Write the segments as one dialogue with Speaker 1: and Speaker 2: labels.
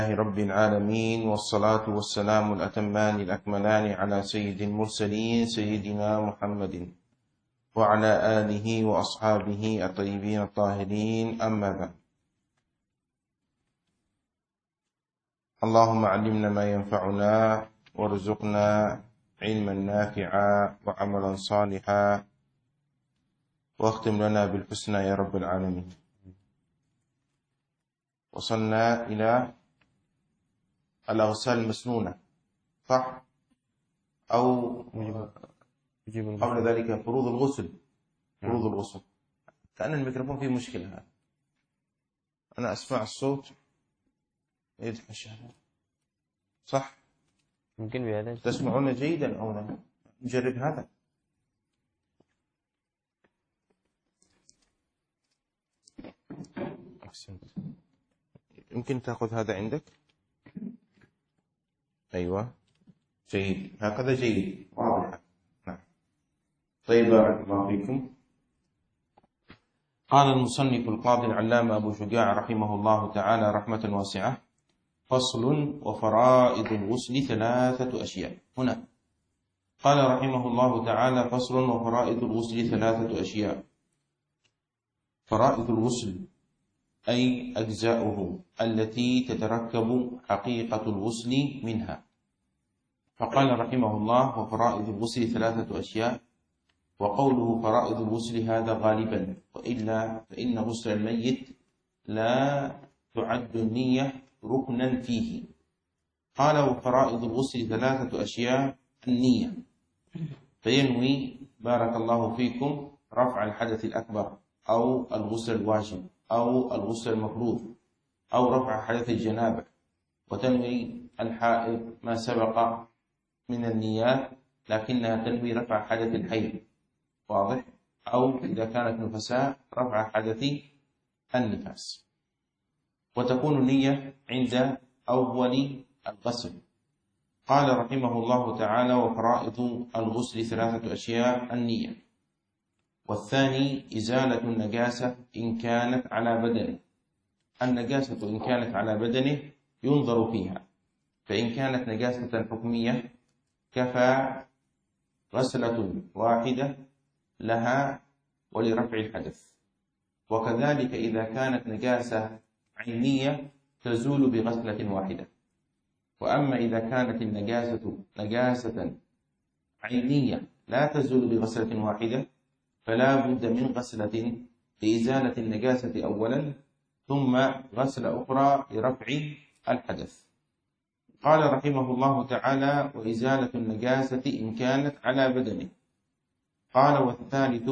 Speaker 1: رب العالمين، والصلاة والسلام الأتمان الأكملان على سيد المرسلين سيدنا محمد وعلى آله وأصحابه الطيبين الطاهرين، أما بعد. اللهم علمنا ما ينفعنا وارزقنا علما نافعا وعملا صالحا واختم لنا بالحسنى يا رب العالمين. وصلنا إلى الأغسال المسنونة، صح؟ أو قبل ذلك فروض الغسل. فروض الغسل. كأن الميكروفون فيه مشكلة. أنا أسمع الصوت يدحش، صح؟
Speaker 2: ممكن بهذا
Speaker 1: تسمعون جيدا أو لا؟ نجرب هذا. أحسنت. يمكن تأخذ هذا عندك. أيوة، جيد، هكذا جيد، واضح. نعم. طيب، بارك الله فيكم. قال المصنف القاضي العلامة أبو شجاع رحمه الله تعالى رحمة واسعة: فصل: وفرائض الغسل 3 أشياء. هنا قال رحمه الله تعالى: فصل: وفرائض الغسل 3 أشياء. فرائض الغسل أي أجزاؤه التي تتركب حقيقة الغسل منها. فقال رحمه الله: وفرائض الغسل 3 أشياء. وقوله فرائض الغسل هذا غالبا، وإلا فإن غسل الميت لا تعد النية ركنا فيه. قال: وفرائض الغسل 3 أشياء. النية، فينوي بارك الله فيكم رفع الحدث الأكبر أو الغسل الواجب أو الغسل المفروض أو رفع حدث الجنابة، وتنوي الحائض ما سبق من النيات لكنها تنوي رفع حدث الحيض، واضح؟ أو إذا كانت نفساء رفع حدث النفاس. وتكون النية عند أول الغسل. قال رحمه الله تعالى: وفرائض الغسل 3 أشياء. النية. والثاني إزالة النجاسة إن كانت على بدنه. النجاسة إن كانت على بدنه ينظر فيها، فإن كانت نجاسة حكمية كفى غسلة واحدة لها ولرفع الحدث. وكذلك إذا كانت نجاسة عينية تزول بغسلة واحدة. وأما إذا كانت النجاسة نجاسة عينية لا تزول بغسلة واحدة فلا بد من غسلة لإزالة النجاسة أولا، ثم غسلة أخرى لرفع الحدث. قال رحمه الله تعالى: وإزالة النجاسة إن كانت على بدنه. قال: والثالث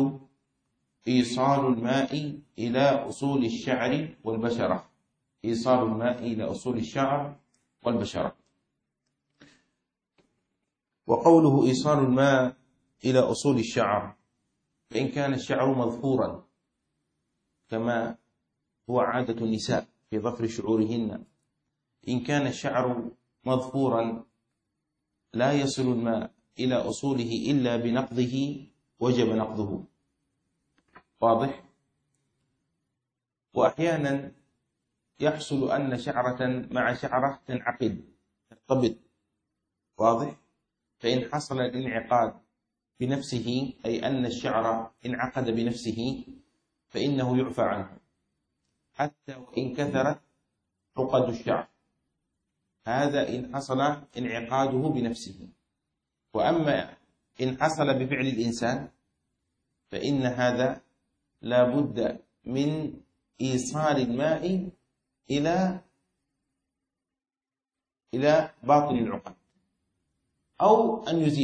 Speaker 1: إيصال الماء إلى أصول الشعر والبشرة. إيصال الماء إلى أصول الشعر والبشرة. وقوله إيصال الماء إلى أصول الشعر، فإن كان الشعر مظفورا كما هو عادة النساء في ظفر شعورهن، إن كان الشعر مظفورا لا يصل الماء إلى أصوله إلا بنقضه وجب نقضه، واضح؟ وأحيانا يحصل أن شعرة مع شعرة تنعقد ترتبط، واضح؟ فإن حصل الانعقاد بنفسه، أي أن الشعر انعقد بنفسه، فإنه يعفى عنه حتى وإن كثرت عقد الشعر. هذا إن حصل انعقاده بنفسه. وأما إن حصل بفعل الإنسان فإن هذا لا بد من إيصال الماء إلى باطن العقد أو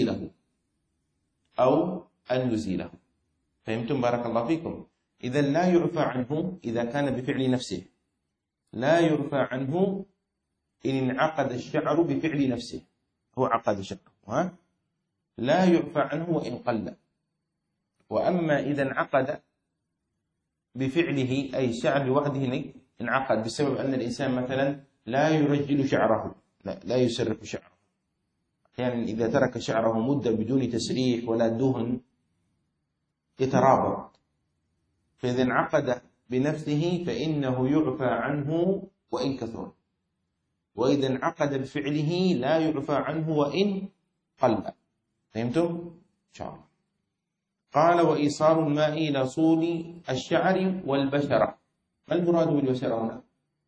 Speaker 1: أن يزيله. فهمتم؟ بارك الله فيكم. إذا لا يعفى عنه إذا كان بفعل نفسه، لا يعفى عنه إن انعقد الشعر بفعل نفسه، هو عقد شعره، لا يعفى عنه وإن قل. وأما إذا انعقد بفعله، أي الشعر لوحده انعقد بسبب أن الإنسان مثلا لا يرجل شعره، لا يسرح شعره، يعني إذا ترك شعره مدة بدون تسريح ولا دهن يترابط، فإذا انعقد بنفسه فإنه يعفى عنه وإن كثر. وإذا انعقد بفعله لا يعفى عنه وإن قل. فهمتم؟ إن شاء الله. قال وإيصال الماء إلى صول الشعر والبشرة. ما المراد بالبشرة هنا؟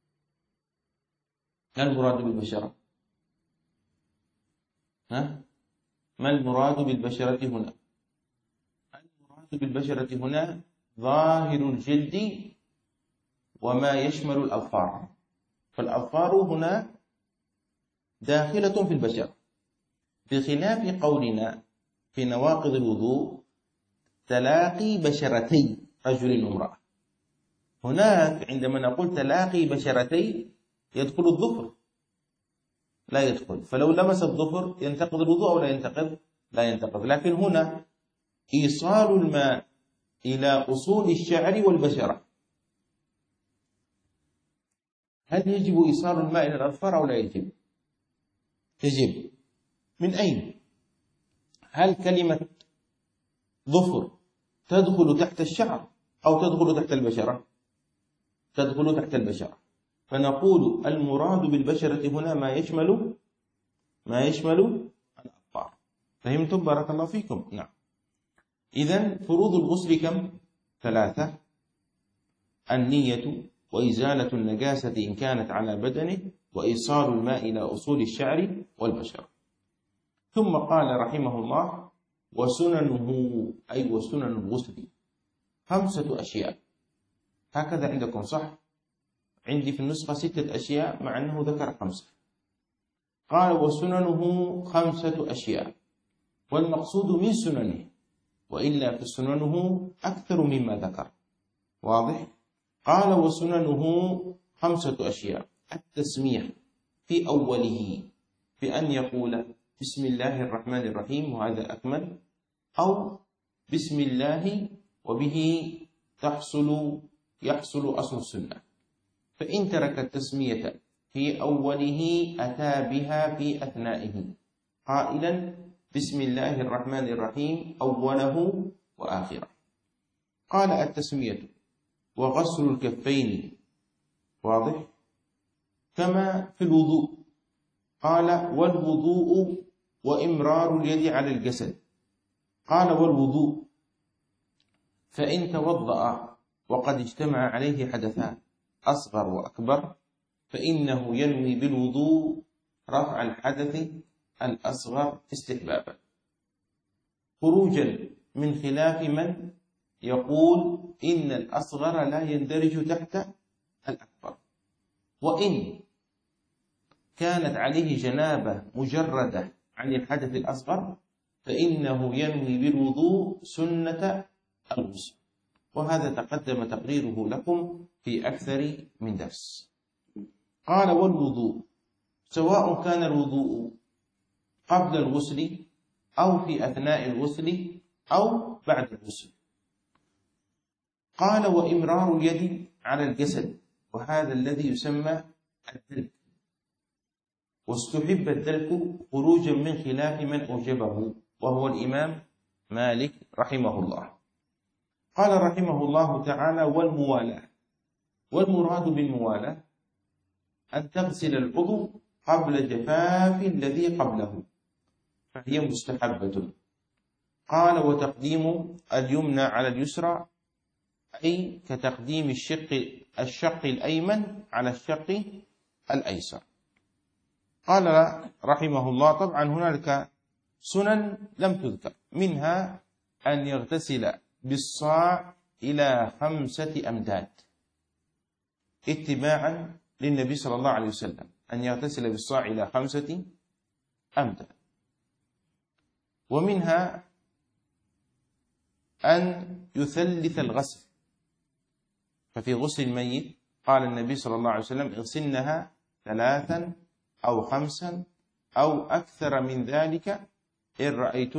Speaker 1: ما المراد بالبشرة؟ ما المراد بالبشرة هنا؟ المراد بالبشرة هنا ظاهر الجلد وما يشمل الأظفار، فالأظفار هنا داخلة في البشرة، بخلاف قولنا في نواقض الوضوء تلاقي بشرتي رجل وامرأة. هناك عندما نقول تلاقي بشرتي يدخل الظفر؟ لا يدخل، فلو لمس الظفر ينتقض الوضوء أو لا ينتقض؟ لا ينتقض. لكن هنا إيصال الماء إلى أصول الشعر والبشرة، هل يجب إيصال الماء إلى الأظفار أو لا يجب؟ يجب. من أين؟ هل كلمة ظفر تدخل تحت الشعر أو تدخل تحت البشرة؟ تدخل تحت البشرة، فنقول المراد بالبشرة هنا ما يشمل الأظفار. فهمتم؟ بارك الله فيكم. نعم. إذن فروض الغسل كم؟ 3: النية، وإزالة النجاسة إن كانت على بدنه، وإيصال الماء إلى أصول الشعر والبشرة. ثم قال رحمه الله وسننه، أي وسنن الغسل 5 أشياء. هكذا عندكم صح؟ عندي في النسخة 6 أشياء مع أنه ذكر 5. قال وسننه 5 أشياء، والمقصود من سننه، وإلا فسننه أكثر مما ذكر. واضح؟ قال وسننه 5 أشياء: التسمية في أوله بأن يقول بسم الله الرحمن الرحيم، وهذا أكمل، أو بسم الله وبه يحصل أصل السنة. فإن ترك التسمية في أوله أتى بها في أثنائه قائلا بسم الله الرحمن الرحيم أوله وآخره. قال التسمية وغسل الكفين، واضح؟ كما في الوضوء. قال والوضوء وإمرار اليد على الجسد. قال والوضوء فإن توضأ وقد اجتمع عليه حدثان أصغر وأكبر فإنه ينوي بالوضوء رفع الحدث الأصغر استحبابا، خروجا من خلاف من يقول إن الأصغر لا يندرج تحت الأكبر، وإن كانت عليه جنابة مجردة عن الحدث الأصغر فإنه ينوي بالوضوء سنة الغسل، وهذا تقدم تقريره لكم في أكثر من درس. قال والوضوء سواء كان الوضوء قبل الغسل أو في أثناء الغسل أو بعد الغسل. قال وإمرار اليد على الجسد، وهذا الذي يسمى الدلك، واستحب الدلك خروجا من خلاف من أوجبه وهو الإمام مالك رحمه الله. قال رحمه الله تعالى والموالاة، والمراد بالموالاة أن تغسل العضو قبل جفاف الذي قبله، فهي مستحبة. قال وتقديم اليمنى على اليسرى، أي كتقديم الشق الأيمن على الشق الأيسر. قال رحمه الله طبعا هنالك سنن لم تذكر، منها أن يغتسل بالصاع إلى 5 أمداد اتباعا للنبي صلى الله عليه وسلم، أن يغتسل بالصاع إلى 5 أمداد. ومنها أن يثلث الغسل، ففي غسل الميت قال النبي صلى الله عليه وسلم اغسلنها 3 أو 5 أو أكثر من ذلك إن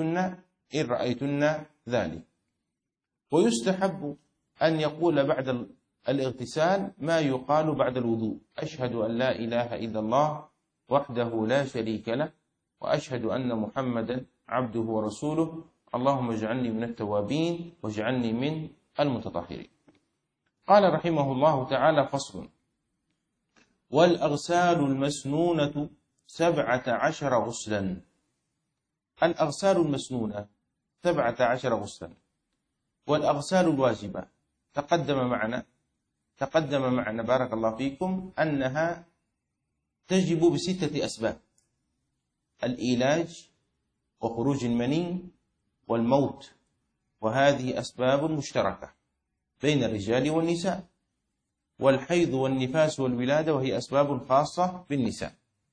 Speaker 1: رأيتن ذلك. ويستحب أن يقول بعد الاغتسال ما يقال بعد الوضوء: أشهد أن لا إله إلا الله وحده لا شريك له، وأشهد أن محمدا عبده ورسوله، اللهم اجعلني من التوابين واجعلني من المتطهرين. قال رحمه الله تعالى فصل: والأغسال المسنونة 17 غسلا. الأغسال المسنونة 17 غسلا. والأغسال الواجبة تقدم معنا بارك الله فيكم أنها تجب ب6 أسباب: الإيلاج، وخروج المني، والموت، وهذه أسباب مشتركة بين الرجال والنساء. والحيض والنفاس والولادة وهي أسباب خاصة بالنساء.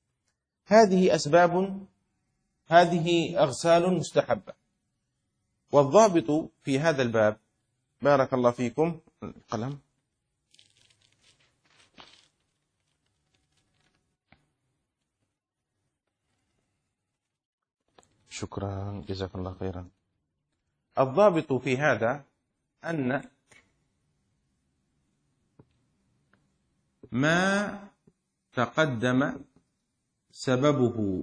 Speaker 1: هذه أغسال مستحبة. والضابط في هذا الباب بارك الله فيكم القلم. شكرا، جزاك الله خيرا. الضابط في هذا أن ما تقدم سببه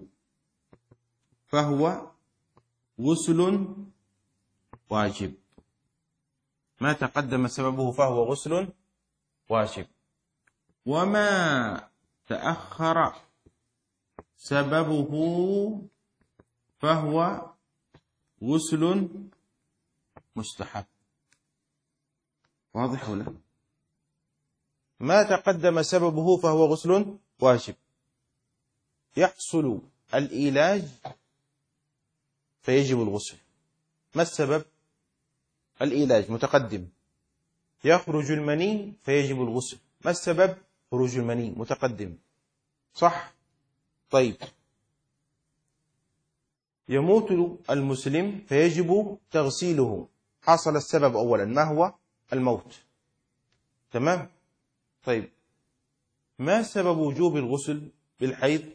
Speaker 1: فهو غسل واجب. ما تقدم سببه فهو غسل واجب. وما تأخر سببه فهو غسل مستحب. واضح ولا؟ ما تقدم سببه فهو غسل واجب. يحصل الإيلاج فيجب الغسل. ما السبب؟ الإيلاج متقدم. يخرج المني فيجب الغسل. ما السبب؟ خروج المني متقدم، صح؟ طيب، يموت المسلم فيجب تغسيله. حصل السبب أولا، ما هو؟ الموت. تمام؟ طيب، ما سبب وجوب الغسل بالحيض؟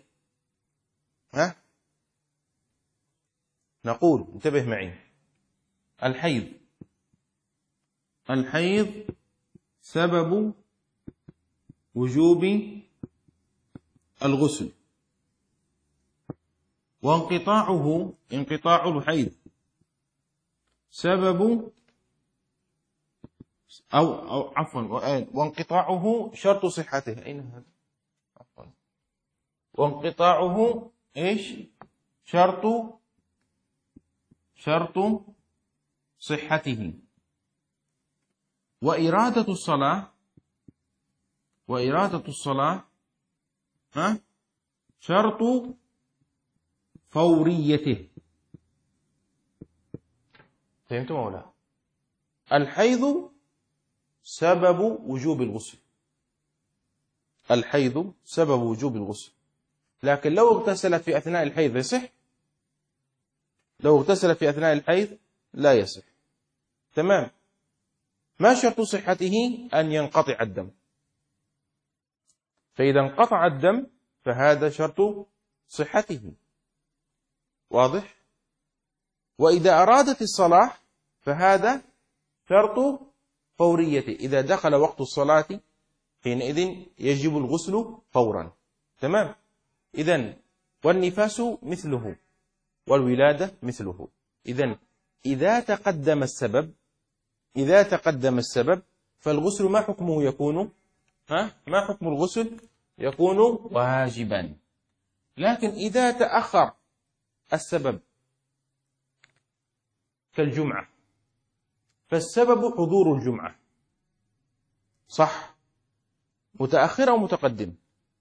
Speaker 1: نقول، انتبه معي، الحيض سبب وجوب الغسل. انقطاع الحيض سبب وانقطاعه شرط صحته. أين هذا؟ وانقطاعه إيش؟ شرط صحته. وإرادة الصلاة شرط فوريته. فهمتم أو لا؟ الحيض سبب وجوب الغسل. لكن لو اغتسلت في أثناء الحيض يصح؟ لو اغتسلت في أثناء الحيض لا يصح. تمام. ما شرط صحته؟ أن ينقطع الدم. فإذا انقطع الدم فهذا شرط صحته. واضح؟ وإذا أرادت الصلاة فهذا شرط فوريته. إذا دخل وقت الصلاة حينئذ يجب الغسل فورا. تمام. إذن والنفاس مثله، والولادة مثله. إذن إذا تقدم السبب فالغسل ما حكمه يكون؟ ما حكم الغسل؟ يكون واجبا. لكن إذا تأخر السبب كالجمعة فالسبب حضور الجمعة، صح؟ متأخر أو متقدم؟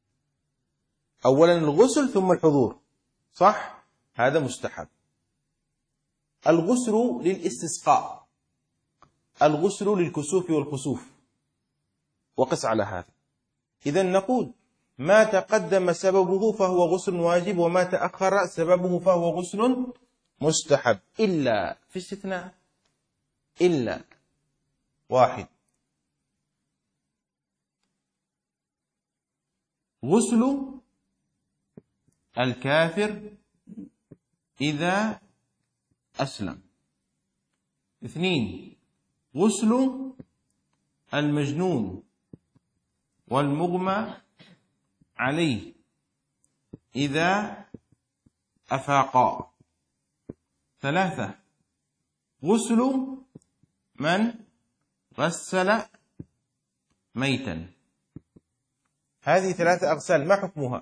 Speaker 1: أولا الغسل ثم الحضور، صح؟ هذا مستحب. الغسل للاستسقاء، الغسل للكسوف والخسوف، وقس على هذا. إذن نقول ما تقدم سببه فهو غسل واجب، وما تأخر سببه فهو غسل مستحب، إلا في استثناء، إلا واحد: غسل الكافر إذا أسلم. 2: غسل المجنون والمغمى عليه إذا أفاقا. 3: غسل من غسل ميتا. هذه 3 أغسال ما حكمها؟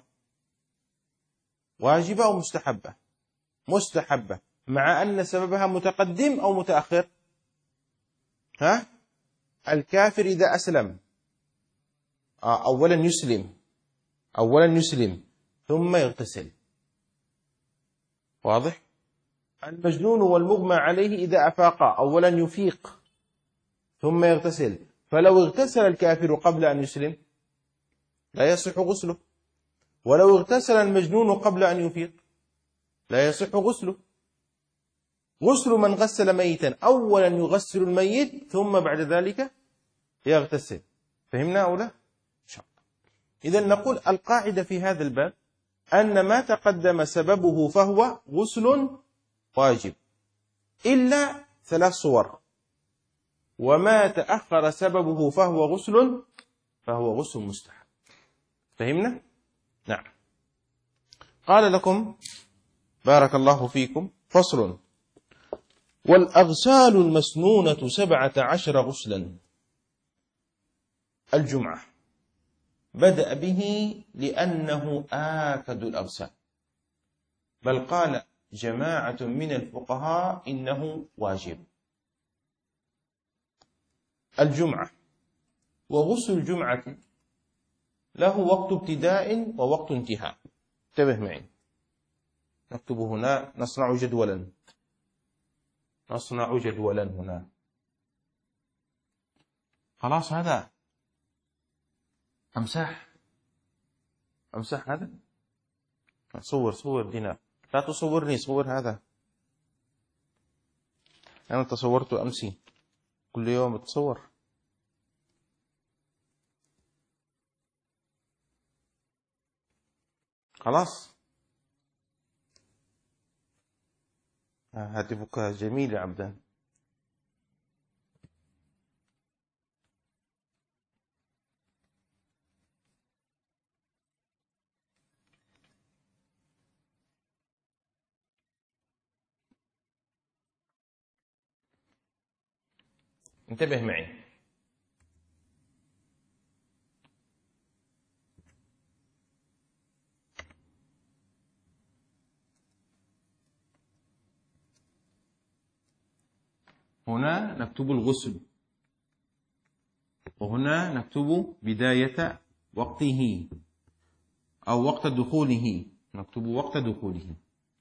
Speaker 1: واجبة أو مستحبة؟ مستحبة، مع أن سببها متقدم أو متأخر؟ ها؟ الكافر إذا أسلم أولا يسلم ثم يغتسل. واضح؟ المجنون والمغمى عليه إذا أفاقا أولا يفيق ثم يغتسل، فلو اغتسل الكافر قبل أن يسلم لا يصح غسله، ولو اغتسل المجنون قبل أن يفيق لا يصح غسله. غسل من غسل ميتا أولا يغسل الميت ثم بعد ذلك يغتسل. فهمنا أو لا؟ إن شاء الله. إذن نقول القاعدة في هذا الباب أن ما تقدم سببه فهو غسل واجب إلا 3 صور، وما تأخر سببه فهو غسل مستحب. فهمنا؟ نعم. قال لكم بارك الله فيكم: فصل: والأغسال المسنونة 17 غسلا. الجمعة بدأ به لأنه آكد الأغسال، بل قال جماعة من الفقهاء إنه واجب. الجمعة وغسل الجمعة له وقت ابتداء ووقت انتهاء. انتبه معي، نكتب هنا، نصنع جدولا هنا. خلاص، هذا أمسح هذا. صور دينا، لا تصورني، صور هذا. أنا تصورت أمسي، كل يوم أتصور. خلاص، هاتفك جميل يا عبدان. انتبه معي. هنا نكتب الغسل، وهنا نكتب بداية وقته أو وقت دخوله. نكتب وقت دخوله،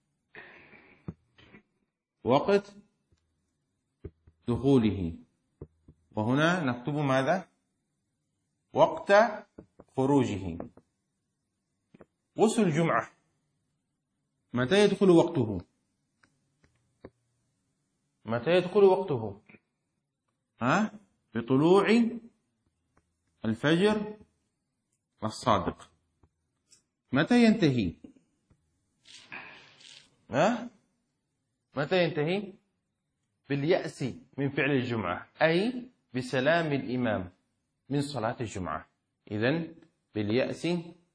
Speaker 1: وهنا نكتب ماذا؟ وقت خروجه. غسل الجمعة متى يدخل وقته؟ بطلوع الفجر الصادق. متى ينتهي؟ باليأس من فعل الجمعة، أي بسلام الإمام من صلاة الجمعة. إذن باليأس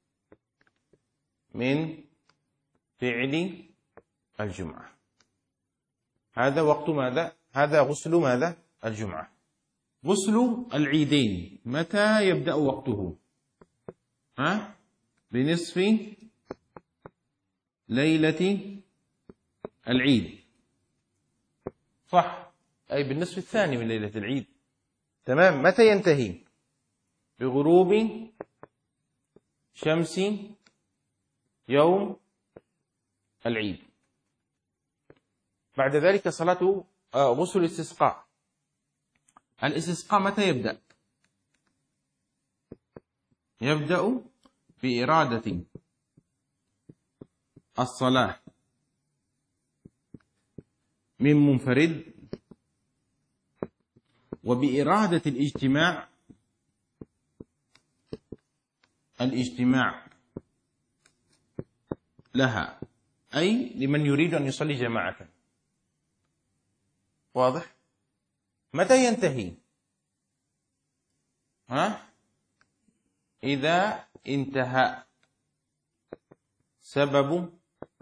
Speaker 1: من فعل الجمعة. هذا وقت ماذا؟ هذا غسل ماذا؟ الجمعة. غسل العيدين متى يبدأ وقته؟ بنصف ليلة العيد، صح؟ أي بالنصف الثاني من ليلة العيد. تمام. متى ينتهي؟ بغروب شمس يوم العيد. بعد ذلك صلاة غسل الاستسقاء. الاستسقاء متى يبدأ؟ يبدأ بإرادة الصلاة من منفرد، وبإرادة الاجتماع لها، أي لمن يريد أن يصلي جماعة. واضح؟ متى ينتهي؟ إذا انتهى سبب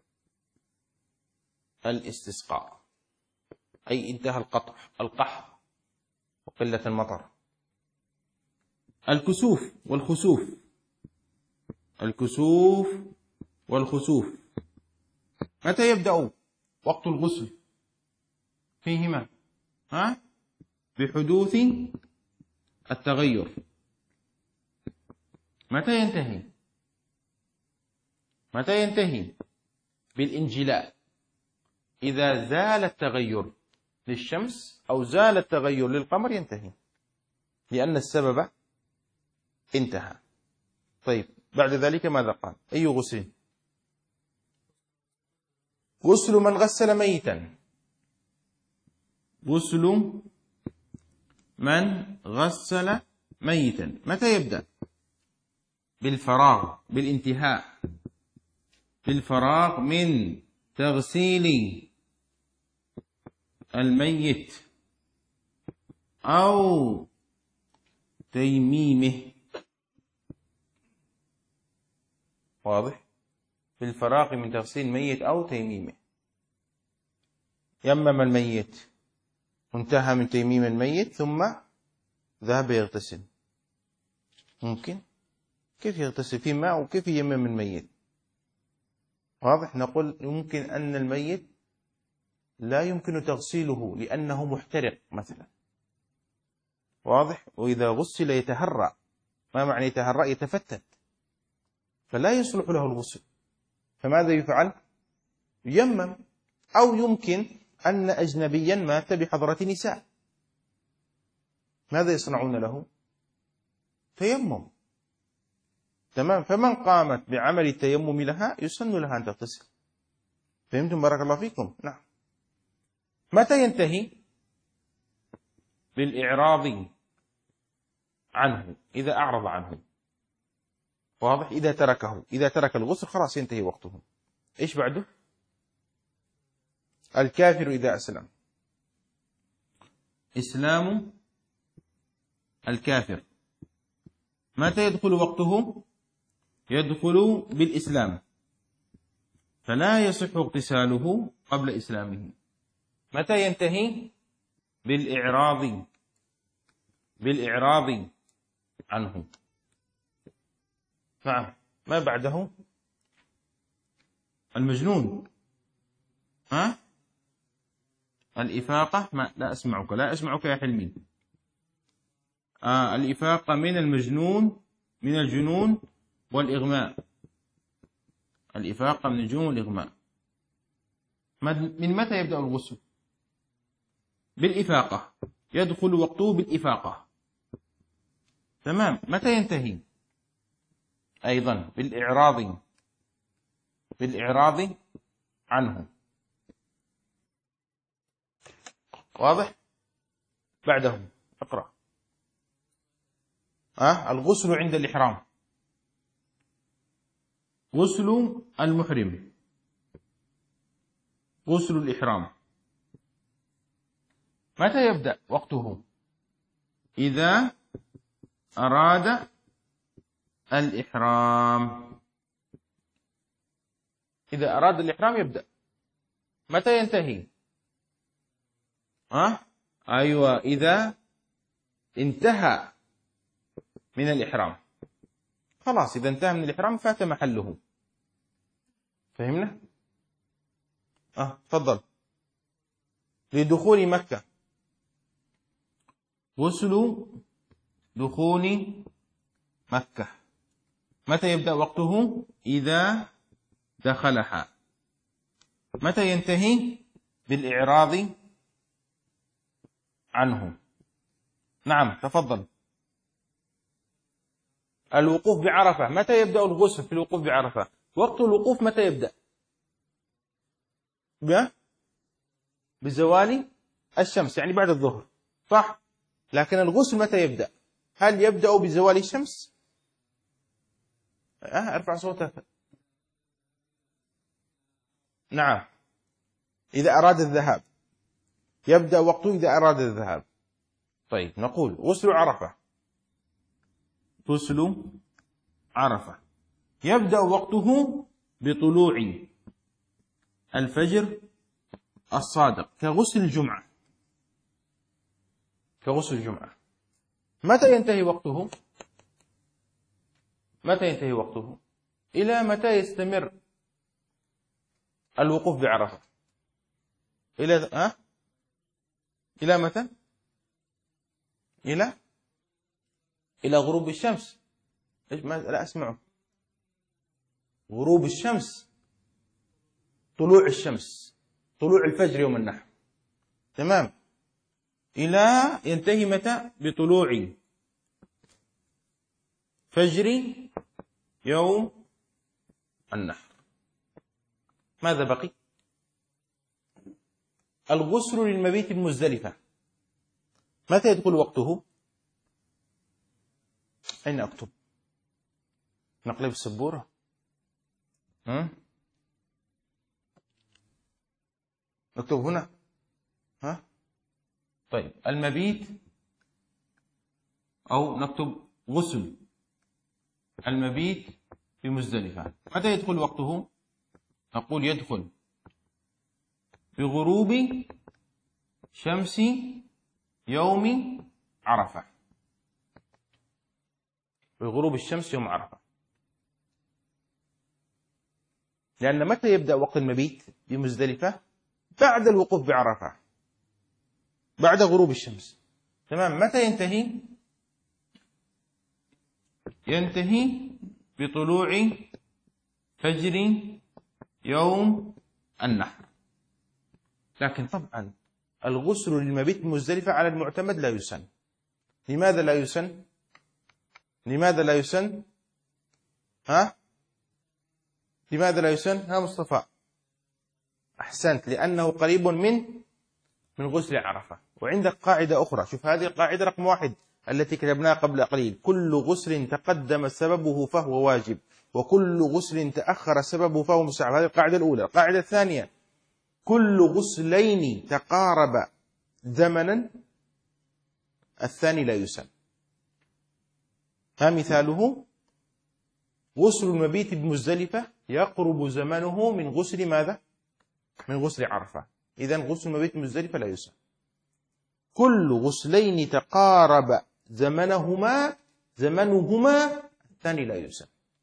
Speaker 1: الاستسقاء، أي انتهى القحط وقلة المطر. الكسوف والخسوف الكسوف والخسوف. متى يبدأ وقت الغسل فيهما؟ بحدوث التغير. متى ينتهي؟ متى ينتهي؟ بالانجلاء. إذا زال التغير للشمس أو زال التغير للقمر ينتهي، لأن السبب انتهى. طيب بعد ذلك ماذا قال؟ أي غسل؟ غسل من غسل ميتا. غسل من غسل ميتا. متى يبدأ؟ بالفراغ، بالانتهاء، بالفراغ من تغسيل الميت أو تيميمه. واضح؟ بالفراغ من تغسيل الميت أو تيميمه. يمم الميت، انتهى من تيميم الميت، ثم ذهب يغتسل. ممكن؟ كيف يغتسل في ماء وكيف يمم الميت؟ واضح؟ نقول يمكن أن الميت لا يمكن تغسيله لأنه محترق مثلا. واضح؟ وإذا غسل يتهرأ. ما معنى يتهرأ؟ يتفتت، فلا يصلح له الغسل. فماذا يفعل؟ يمم. أو يمكن أن أجنبيا مات بحضرة نساء، ماذا يصنعون له؟ تيمم. تمام. فمن قامت بعمل التيمم لها يسن لها أن تغتسل. فهمتم؟ بارك الله فيكم. نعم. متى ينتهي؟ بالإعراض عنه، إذا أعرض عنه. واضح؟ إذا تركه، إذا ترك الغسل خلاص ينتهي وقته. إيش بعده؟ الكافر إذا أسلم. إسلام الكافر متى يدخل وقته؟ يدخل بالإسلام، فلا يصح اغتساله قبل إسلامه. متى ينتهي؟ بالإعراض عنه. نعم. ما بعده؟ المجنون. الإفاقة. ما لا أسمعك يا حلمي. الإفاقة من المجنون، من الجنون والإغماء. الإفاقة من الجنون والإغماء. من متى يبدأ الغسل؟ بالإفاقة، يدخل وقته بالإفاقة. تمام. متى ينتهي؟ أيضا بالإعراض عنه. واضح؟ بعده اقرأ. الغسل عند الإحرام. غسل المحرم، غسل الإحرام. متى يبدأ وقته؟ إذا أراد الإحرام. إذا أراد الإحرام يبدأ. متى ينتهي؟ أيوة، إذا انتهى من الإحرام. خلاص، إذا انتهى من الإحرام فات محله. فهمنا؟ تفضل. لدخول مكة. غسل دخول مكة. متى يبدأ وقته؟ إذا دخلها. متى ينتهي؟ بالإعراض عنه. نعم، تفضل. الوقوف بعرفة. متى يبدأ الغسل في الوقوف بعرفة؟ وقت الوقوف متى يبدأ؟ بزوال الشمس، يعني بعد الظهر، صح؟ لكن الغسل متى يبدأ؟ هل يبدأ بزوال الشمس؟ ارفع صوتك. نعم، إذا أراد الذهاب يبدأ وقته إذا أراد الذهاب. طيب، نقول غسل عرفة. غسل عرفة يبدأ وقته بطلوع الفجر الصادق، كغسل الجمعة. كغسل الجمعة. متى ينتهي وقته؟ متى ينتهي وقته؟ إلى متى يستمر الوقوف بعرفة؟ إلى متى؟ إلى غروب الشمس. لا أسمعه. غروب الشمس، طلوع الشمس، طلوع الفجر يوم النحر. تمام. إلى ينتهي متى؟ بطلوع فجر يوم النحر. ماذا بقي؟ الغسل للمبيت بمزدلفة، متى يدخل وقته؟ أين أكتب؟ نقلب السبورة. نكتب هنا. طيب، المبيت، أو نكتب غسل المبيت بمزدلفة، متى يدخل وقته؟ نقول يدخل بغروب شمس يوم عرفة. بغروب الشمس يوم عرفة. لأن متى يبدأ وقت المبيت بمزدلفة؟ بعد الوقوف بعرفة، بعد غروب الشمس. تمام. متى ينتهي؟ ينتهي بطلوع فجر يوم النحر. لكن طبعا الغسل للمبيت بمزدلفة على المعتمد لا يسن. لماذا لا يسن؟ لماذا لا يسن؟ لماذا لا يسن؟ مصطفى، أحسنت، لأنه قريب من غسل عرفة. وعندك قاعدة أخرى، شوف هذه القاعدة رقم 1 التي كتبناها قبل قليل: كل غسل تقدم سببه فهو واجب، وكل غسل تأخر سببه فهو مستحب. هذه القاعدة الأولى. القاعدة الثانية: كل غسلين تقارب زمنا الثاني لا يسن. مثاله: غسل المبيت بمزدلفة يقرب زمنه من غسل ماذا؟ من غسل عرفة. إذن غسل المبيت بمزدلفة لا يسن. كل غسلين تقارب زمنهما الثاني لا يسن.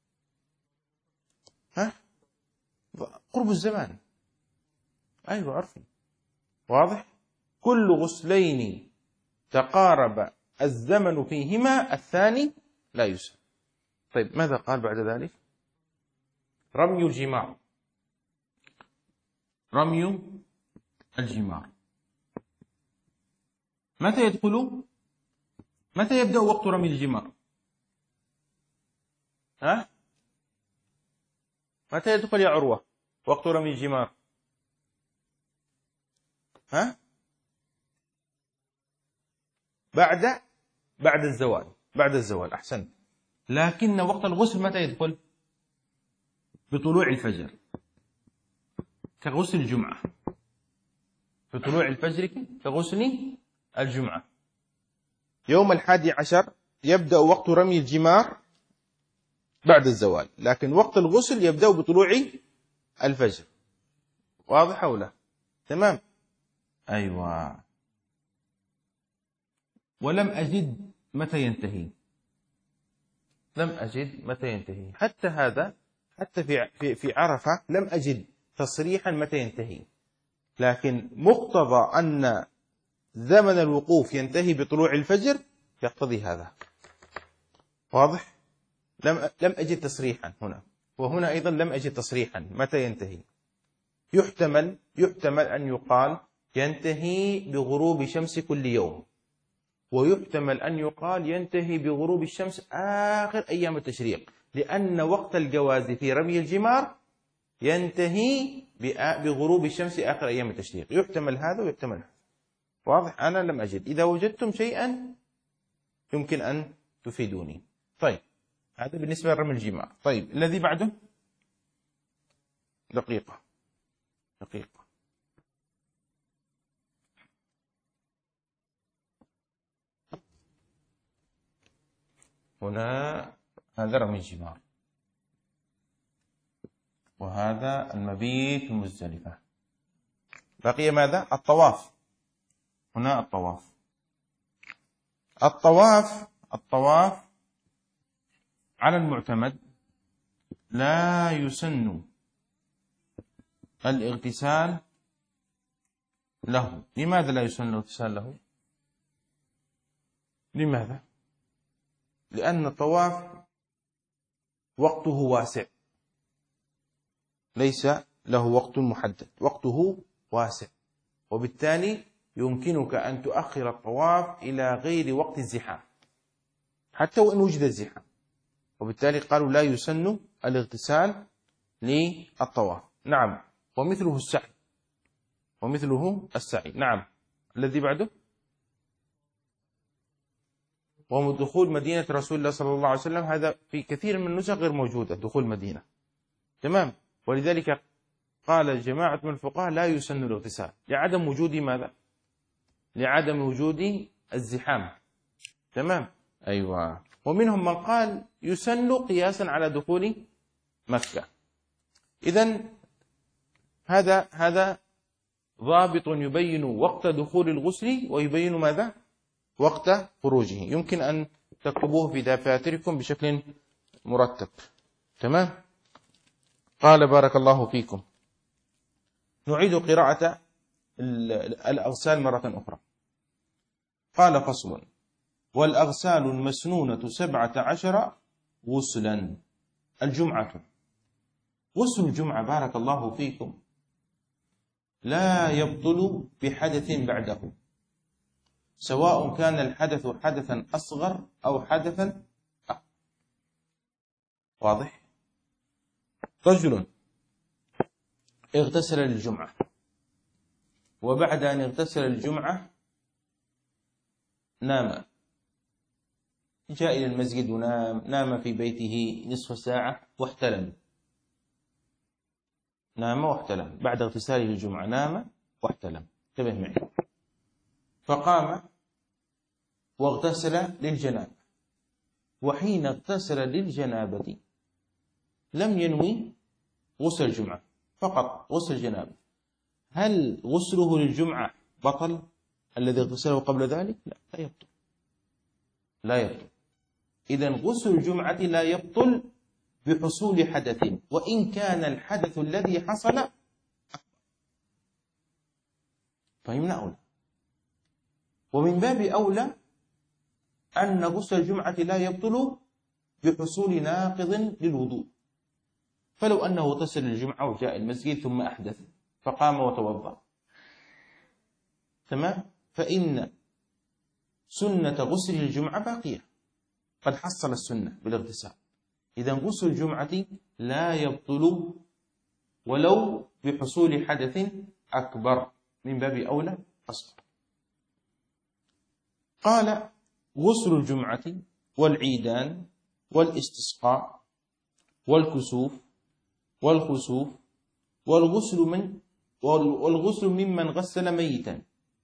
Speaker 1: قرب الزمان. أيوة، عرفي. واضح؟ كل غسلين تقارب الزمن فيهما الثاني لا يسن. طيب، ماذا قال بعد ذلك؟ رمي الجمار. رمي الجمار متى يدخل؟ متى يبدأ وقت رمي الجمار؟ متى يدخل يا عروة وقت رمي الجمار؟ بعد الزوال. بعد الزوال، أحسنت. لكن وقت الغسل متى يدخل؟ بطلوع الفجر، كغسل الجمعة. بطلوع الفجر كغسل الجمعة. يوم 11 يبدأ وقت رمي الجمار بعد الزوال، لكن وقت الغسل يبدأ بطلوع الفجر. واضح أو لا؟ تمام. أيوة. ولم أجد متى ينتهي. لم أجد متى ينتهي. حتى هذا، حتى في عرفة لم أجد تصريحا متى ينتهي، لكن مقتضى أن زمن الوقوف ينتهي بطلوع الفجر يقتضي هذا. واضح؟ لم أجد تصريحا هنا، وهنا أيضا لم أجد تصريحا متى ينتهي. يحتمل أن يقال ينتهي بغروب شمس كل يوم، ويحتمل أن يقال ينتهي بغروب الشمس آخر أيام التشريق، لأن وقت الجواز في رمي الجمار ينتهي بغروب الشمس آخر أيام التشريق. يحتمل هذا ويحتمل هذا. واضح؟ أنا لم أجد. إذا وجدتم شيئا يمكن أن تفيدوني. طيب، هذا بالنسبة لرمي الجمار. طيب، الذي بعده دقيقة. هنا هذا رمي الجمار، وهذا المبيت مزدلفة. بقي ماذا؟ الطواف. هنا الطواف على المعتمد لا يسن الاغتسال له. لماذا لا يسن الاغتسال له؟ لماذا؟ لأن الطواف وقته واسع، ليس له وقت محدد، وقته واسع، وبالتالي يمكنك أن تؤخر الطواف إلى غير وقت الزحام حتى وإن وجد الزحام، وبالتالي قالوا لا يسن الاغتسال للطواف. نعم، ومثله السعي، ومثله السعي. نعم، الذي بعده ودخول مدينة رسول الله صلى الله عليه وسلم، هذا في كثير من النسخ غير موجودة، دخول مدينة. تمام، ولذلك قال جماعة من الفقهاء لا يسن الاغتسال لعدم وجود ماذا؟ لعدم وجود الزحام. تمام، أيوة. ومنهم من قال يسن قياسا على دخول مكة. إذن هذا ضابط يبين وقت دخول الغسل ويبين ماذا؟ وقت خروجه. يمكن أن تكتبوه في دفاتركم بشكل مرتب. تمام. قال بارك الله فيكم. نعيد قراءة الأغسال مرة أخرى. قال فصل: والأغسال المسنونة 17 غسلا. الجمعة، غسل الجمعة بارك الله فيكم لا يبطل بحدث بعده، سواء كان الحدث حدثا أصغر أو حدثا أكبر. واضح؟ رجل اغتسل للجمعة، وبعد أن اغتسل الجمعة نام، جاء إلى المسجد ونام في بيته نصف ساعة واحتلم. نام واحتلم بعد اغتساله للجمعة، نام واحتلم. انتبه معي. فقام واغتسل للجنابة، وحين اغتسل للجنابة لم ينوي غسل الجمعة، فقط غسل الجنابة. هل غسله للجمعة بطل الذي اغتسله قبل ذلك؟ لا يبطل، لا يبطل. إذن غسل الجمعة لا يبطل بحصول حدث، وإن كان الحدث الذي حصل أكبر. فهمنا أولى؟ ومن باب أولى أن غسل الجمعة لا يبطل بحصول ناقض للوضوء. فلو أنه اغتسل للجمعة وجاء المسجد ثم أحدث فقام وتوضأ، تمام، فإن سنة غسل الجمعة باقية، قد حصل السنة بالاغتسال. إذا غسل الجمعة لا يبطل ولو بحصول حدث أكبر، من باب أولى أصغر. قال: غسل الجمعة والعيدان والاستسقاء والكسوف والخسوف والغسل ممن غسل ميتا.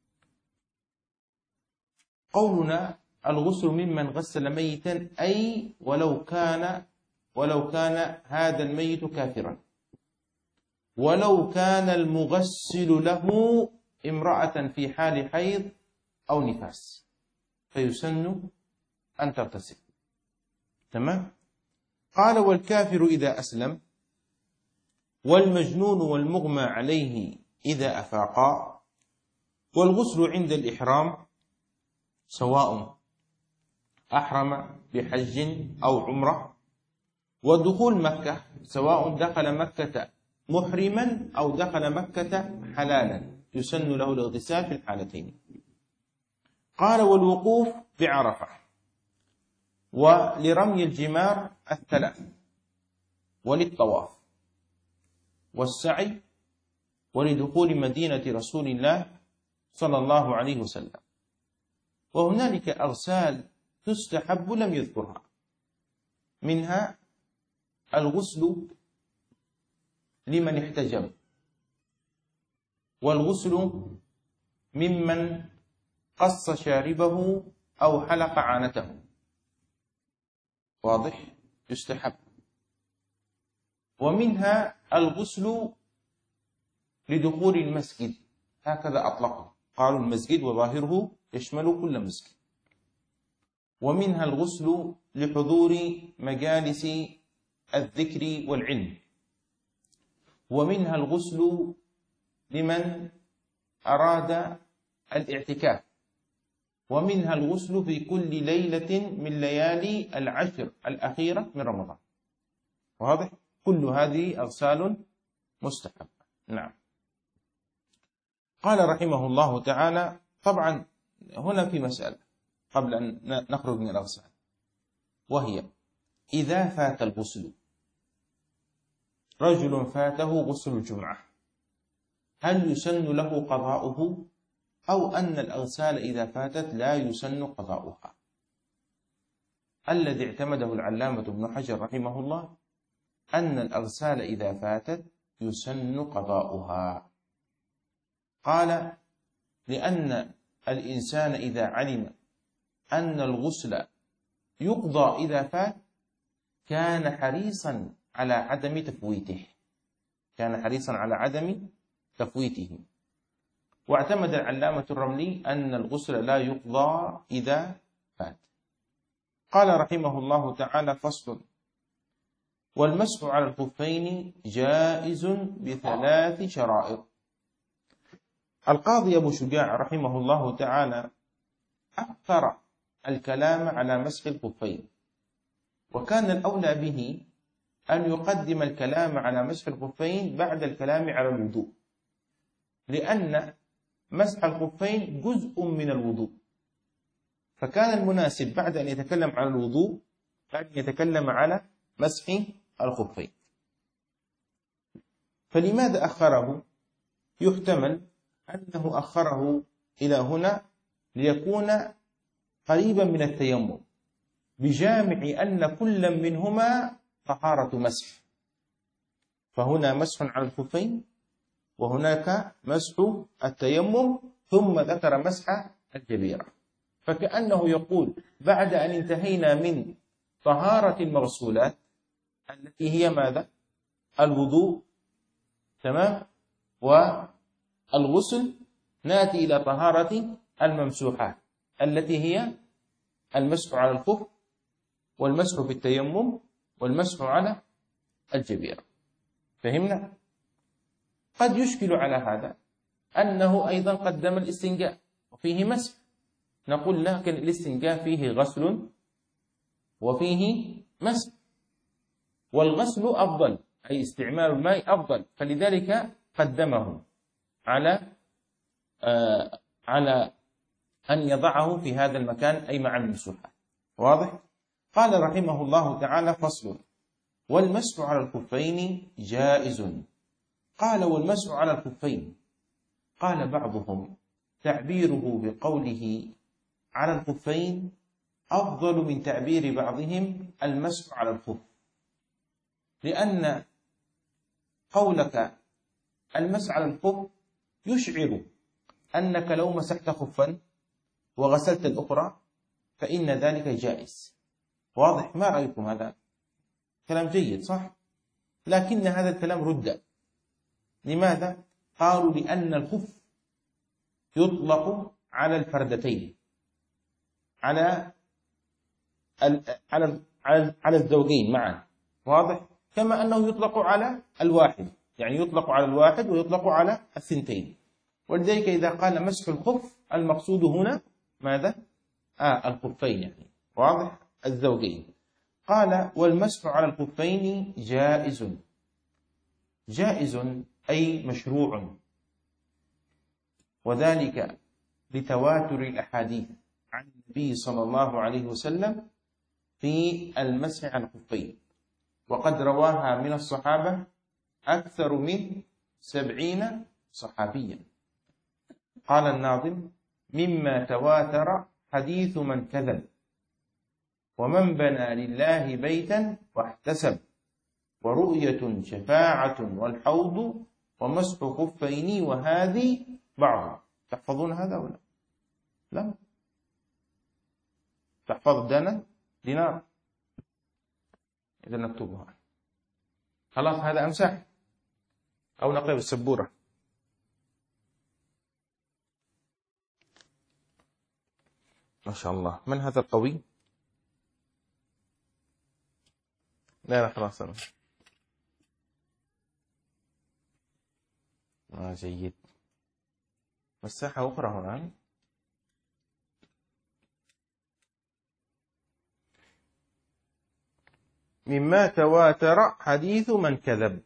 Speaker 1: قولنا الغسل ممن غسل ميتا أي ولو كان هذا الميت كافرا، ولو كان المغسل له امرأة في حال حيض أو نفاس، فيسن أن تغتسل. تمام. قال: والكافر إذا أسلم، والمجنون والمغمى عليه إذا أفاقا، والغسل عند الإحرام سواء أحرم بحج أو عمرة، ودخول مكة سواء دخل مكة محرما أو دخل مكة حلالا، يسن له الاغتسال في الحالتين. قال: والوقوف بعرفة، ولرمي الجمار الثلاث، وللطواف، والسعي، ولدخول مدينة رسول الله صلى الله عليه وسلم. وهنالك أغسال تستحب لم يذكرها، منها الغسل لمن احتجم، والغسل ممن قص شاربه أو حلق عانته. واضح؟ يستحب. ومنها الغسل لدخول المسجد، هكذا أطلقوا، قالوا المسجد وظاهره يشمل كل مسجد. ومنها الغسل لحضور مجالس الذكر والعلم، ومنها الغسل لمن أراد الاعتكاف، ومنها الغسل في كل ليلة من ليالي العشر الأخيرة من رمضان. واضح؟ كل هذه أغسال مستحبة. نعم. قال رحمه الله تعالى، طبعا هنا في مسألة قبل أن نخرج من الأغسال، وهي إذا فات الغسل، رجل فاته غسل الجمعة، هل يسن له قضاؤه أو أن الأغسال إذا فاتت لا يسن قضاؤها؟ الذي اعتمده العلامة ابن حجر رحمه الله أن الأغسال إذا فاتت يسن قضاؤها. قال: لأن الإنسان إذا علم أن الغسل يقضى إذا فات كان حريصا على عدم تفويته، واعتمد العلامة الرملي أن الغسل لا يقضى إذا فات. قال رحمه الله تعالى: فصل: والمسح على الخفين جائز ب3 شرائط. القاضي أبو شجاع رحمه الله تعالى أكثر الكلام على مسح الخفين، وكان الأولى به أن يقدم الكلام على مسح الخفين بعد الكلام على الوضوء، لأن مسح الخفين جزء من الوضوء، فكان المناسب بعد أن يتكلم على الوضوء أن يتكلم على مسح الخفين. فلماذا أخره؟ يحتمل أنه أخره إلى هنا ليكون قريبا من التيمم، بجامع أن كل منهما طهارة مسح، فهنا مسح على الخفين وهناك مسح التيمم، ثم ذكر مسح الجبيرة، فكأنه يقول بعد أن انتهينا من طهارة المغسولات التي هي ماذا؟ الوضوء، تمام، والغسل، نأتي إلى طهارة الممسوحات التي هي المسح على الخف والمسح في التيمم والمسح على الجبيرة. فهمنا؟ قد يشكل على هذا أنه أيضا قدم الاستنجاء وفيه مسح، نقول لكن الاستنجاء فيه غسل وفيه مسح، والغسل أفضل، أي استعمال الماء أفضل، فلذلك قدمه على أن يضعه في هذا المكان أي مع المسوحات. واضح؟ قال رحمه الله تعالى: فصل: والمسح على الخفين جائز. قال: والمسح على الخفين، قال بعضهم تعبيره بقوله على الخفين أفضل من تعبير بعضهم المسح على الخف، لأن قولك المسح على الخف يشعر أنك لو مسحت خفا وغسلت الأخرى فإن ذلك جائز. واضح؟ ما رأيكم؟ هذا كلام جيد صح؟ لكن هذا الكلام رد. لماذا؟ قالوا لأن الخف يطلق على الفردتين، على الزوجين معا. واضح؟ كما أنه يطلق على الواحد، يعني يطلق على الواحد ويطلق على الثنتين. ولذلك إذا قال مسح الخف المقصود هنا ماذا؟ الخفين، يعني واضح؟ الزوجين. قال: والمسح على الخفين جائز. جائز أي مشروع، وذلك لتواتر الأحاديث عن النبي صلى الله عليه وسلم في المسح على الخفين، وقد رواها من الصحابة أكثر من 70 صحابيا. قال الناظم: مما تواتر حديث من كذب، ومن بنى لله بيتا واحتسب، ورؤية شفاعة والحوض، ومسح خفين وهذه بعض. تحفظون هذا ولا لا؟ تحفظ دينار إذا نكتبها. خلاص، هذا أمسح أو نقرأ بالسبورة. ما شاء الله. من هذا القوي؟ لا خلاص جيد. مساحة أخرى هنا. مما تواتر حديث من كذب.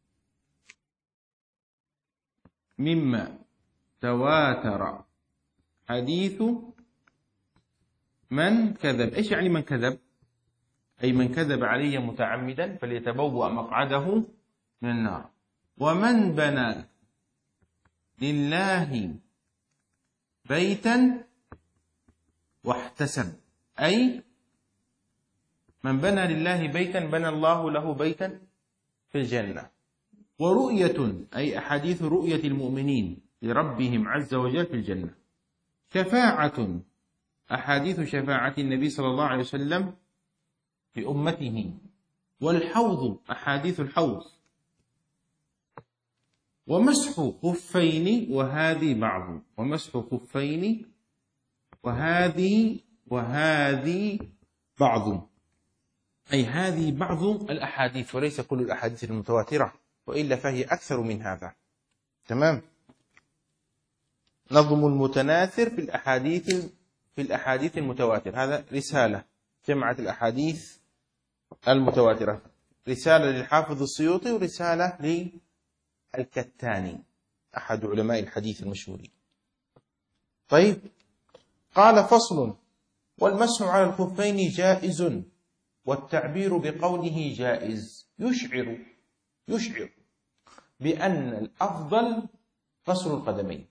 Speaker 1: مما تواتر حديث من كذب. إيش يعني من كذب؟ أي من كذب علي متعمدا فليتبوأ مقعده من النار. ومن بنى لله بيتا واحتسب، أي من بنى لله بيتا بنى الله له بيتا في الجنة. ورؤية، أي أحاديث رؤية المؤمنين لربهم عز وجل في الجنة. شفاعة، أحاديث شفاعة النبي صلى الله عليه وسلم لأمته. والحوض، أحاديث الحوض. ومسح خفين وهذه بعض. ومسح خفين وهذه بعض، أي هذه بعض الأحاديث وليس كل الأحاديث المتواترة، وإلا فهي أكثر من هذا. تمام. نظم المتناثر في الأحاديث المتواترة. هذا رسالة جمعت الأحاديث المتواترة، رسالة للحافظ السيوطي ورسالة للكتاني أحد علماء الحديث المشهورين. طيب، قال فصل: والمسح على الخفين جائز، والتعبير بقوله جائز يشعر بأن الأفضل غسل القدمين.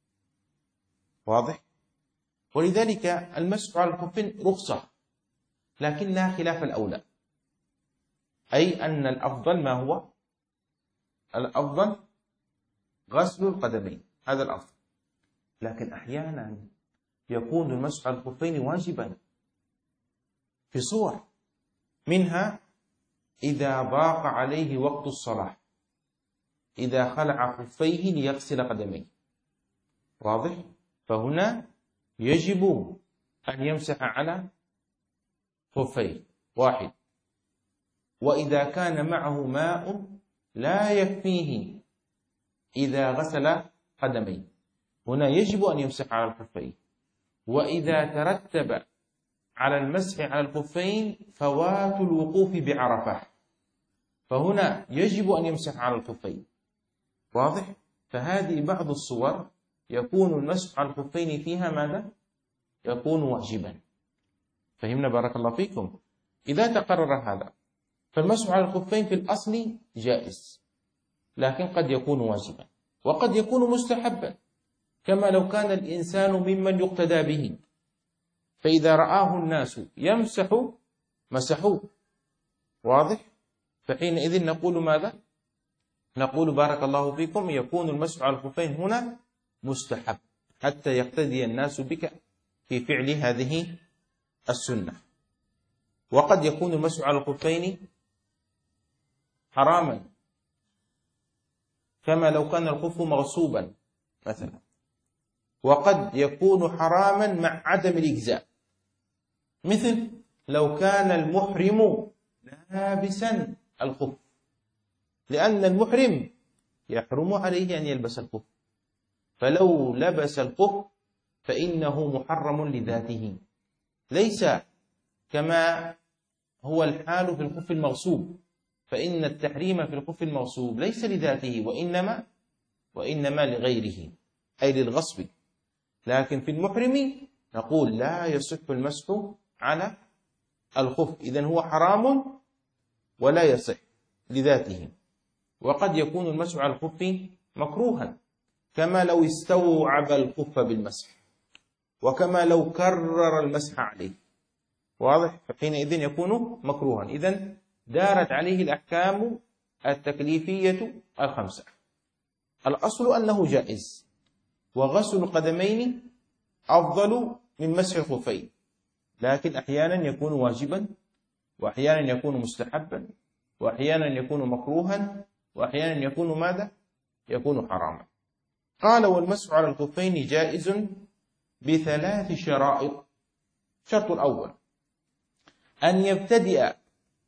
Speaker 1: واضح؟ ولذلك المسح على الخفين رخصة، لكنها خلاف الأولى، أي أن الأفضل ما هو؟ الأفضل غسل القدمين، هذا الأفضل. لكن أحيانا يكون المسح على الخفين واجبا في صور، منها إذا ضاق عليه وقت الصلاة، إذا خلع خفيه ليغسل قدميه. واضح؟ فهنا يجب أن يمسح على خفيه واحد. وإذا كان معه ماء لا يكفيه إذا غسل قدميه، هنا يجب أن يمسح على الخفين. وإذا ترتب على المسح على الخفين فوات الوقوف بعرفة، فهنا يجب أن يمسح على الخفين. واضح؟ فهذه بعض الصور يكون المسح على الخفين فيها ماذا؟ يكون واجبا. فهمنا بارك الله فيكم؟ إذا تقرر هذا فالمسح على الخفين في الأصل جائز، لكن قد يكون واجبا وقد يكون مستحبا، كما لو كان الإنسان ممن يقتدى به، فإذا رآه الناس يمسح مسحوه. واضح؟ فحينئذ نقول ماذا؟ نقول بارك الله فيكم يكون المسح على الخفين هنا مستحب، حتى يقتدي الناس بك في فعل هذه السنة. وقد يكون المسح على الخفين حراما، كما لو كان الخف مغصوبا مثلا. وقد يكون حراما مع عدم الإجزاء، مثل لو كان المحرم لابسا الخف، لأن المحرم يحرم عليه أن يلبس الخف، فلو لبس الخف فإنه محرم لذاته، ليس كما هو الحال في الخف المغصوب، فإن التحريم في الخف المغصوب ليس لذاته وإنما لغيره، أي للغصب. لكن في المحرم نقول لا يصح المسح على الخف، إذن هو حرام ولا يصح لذاته. وقد يكون المسح على الخف مكروها، كما لو استوعب الخف بالمسح، وكما لو كرر المسح عليه. واضح؟ فحينئذ يكون مكروها. إذن دارت عليه الأحكام التكليفية الخمسة. الأصل أنه جائز، وغسل القدمين أفضل من مسح الخفين، لكن أحيانا يكون واجبا، وأحيانا يكون مستحبا، وأحيانا يكون مكروها، وأحيانا يكون ماذا؟ يكون حراما. قال: والمسح على الخفين جائز بثلاث شرائط. الشرط الأول أن يبتدئ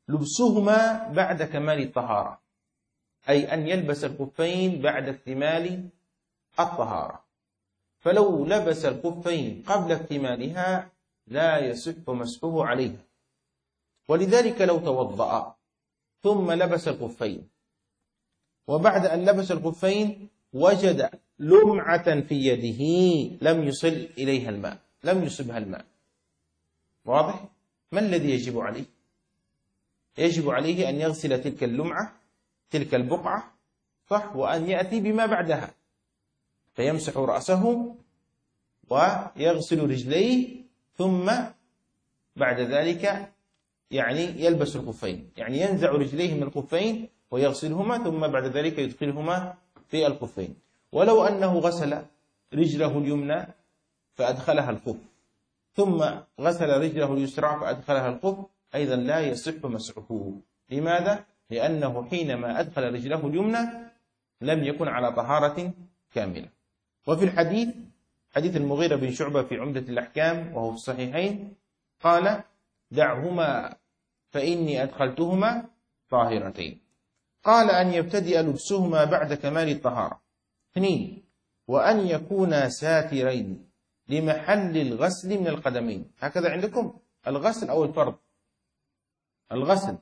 Speaker 1: لبسهما بعد كمال الطهارة، أي أن يلبس الخفين بعد اكتمال الطهارة، فلو لبس الخفين قبل اكتمالها لا يصح مسحه عليها. ولذلك لو توضأ ثم لبس الخفين وبعد أن لبس الخفين وجد لمعة في يده لم يصل إليها الماء، لم يصبها الماء، واضح؟ ما الذي يجب عليه؟ يجب عليه أن يغسل تلك اللمعة، تلك البقعة، صح، وأن يأتي بما بعدها فيمسح رأسه ويغسل رجليه، ثم بعد ذلك يلبس الخفين، ينزع رجليه من الخفين ويغسلهما، ثم بعد ذلك يدخلهما في الخفين. ولو أنه غسل رجله اليمنى فأدخلها الخف، ثم غسل رجله اليسرى فأدخلها الخف، أيضا لا يصح مسحه. لماذا؟ لأنه حينما أدخل رجله اليمنى لم يكن على طهارة كاملة. وفي الحديث، حديث المغيرة بن شعبة في عمدة الأحكام وهو في الصحيحين، قال: دعهما فإني أدخلتهما طاهرتين. قال: أن يبتدئ لبسهما بعد كمال الطهارة. 2. وأن يكونا ساترين لمحل الغسل من القدمين. هكذا عندكم الغسل أو الفرض؟ الغسل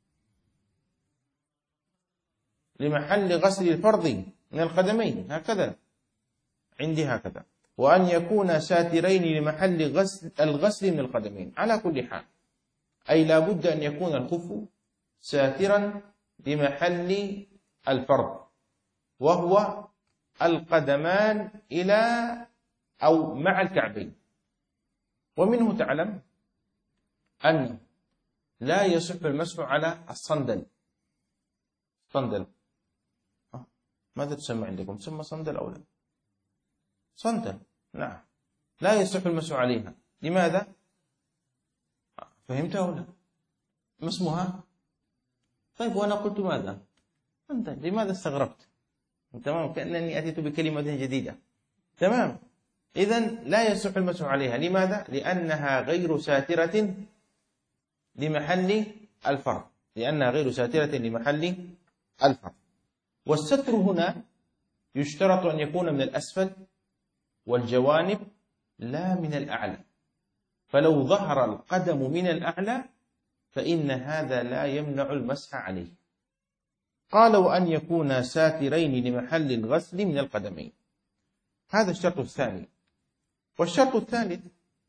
Speaker 1: لمحل غسل الفرض من القدمين، هكذا عندي، هكذا. وأن يكون ساترين لمحل الغسل من القدمين. على كل حال، أي لا بد أن يكون الخف ساترا لمحل الفرض، وهو القدمان إلى أو مع الكعبين. ومنه تعلم أن لا يصح المسح على الصندل. صندل ماذا تسمى عندكم؟ تسمى صندل أو لا؟ صندل، نعم، لا يصح المسح عليها. لماذا؟ فهمتها ولا؟ ما اسمها؟ طيب، وأنا قلت ماذا؟ أنت لماذا استغربت؟ تمام، كأنني أتيت بكلمة جديدة. تمام، إذن لا يصح المسح عليها. لماذا؟ لأنها غير ساترة لمحل الفرض، لأنها غير ساترة لمحل الفرض. والستر هنا يشترط أن يكون من الأسفل والجوانب لا من الأعلى، فلو ظهر القدم من الأعلى فإن هذا لا يمنع المسح عليه. قال: وأن يكون ساترين لمحل الغسل من القدمين. هذا الشرط الثاني. والشرط الثالث: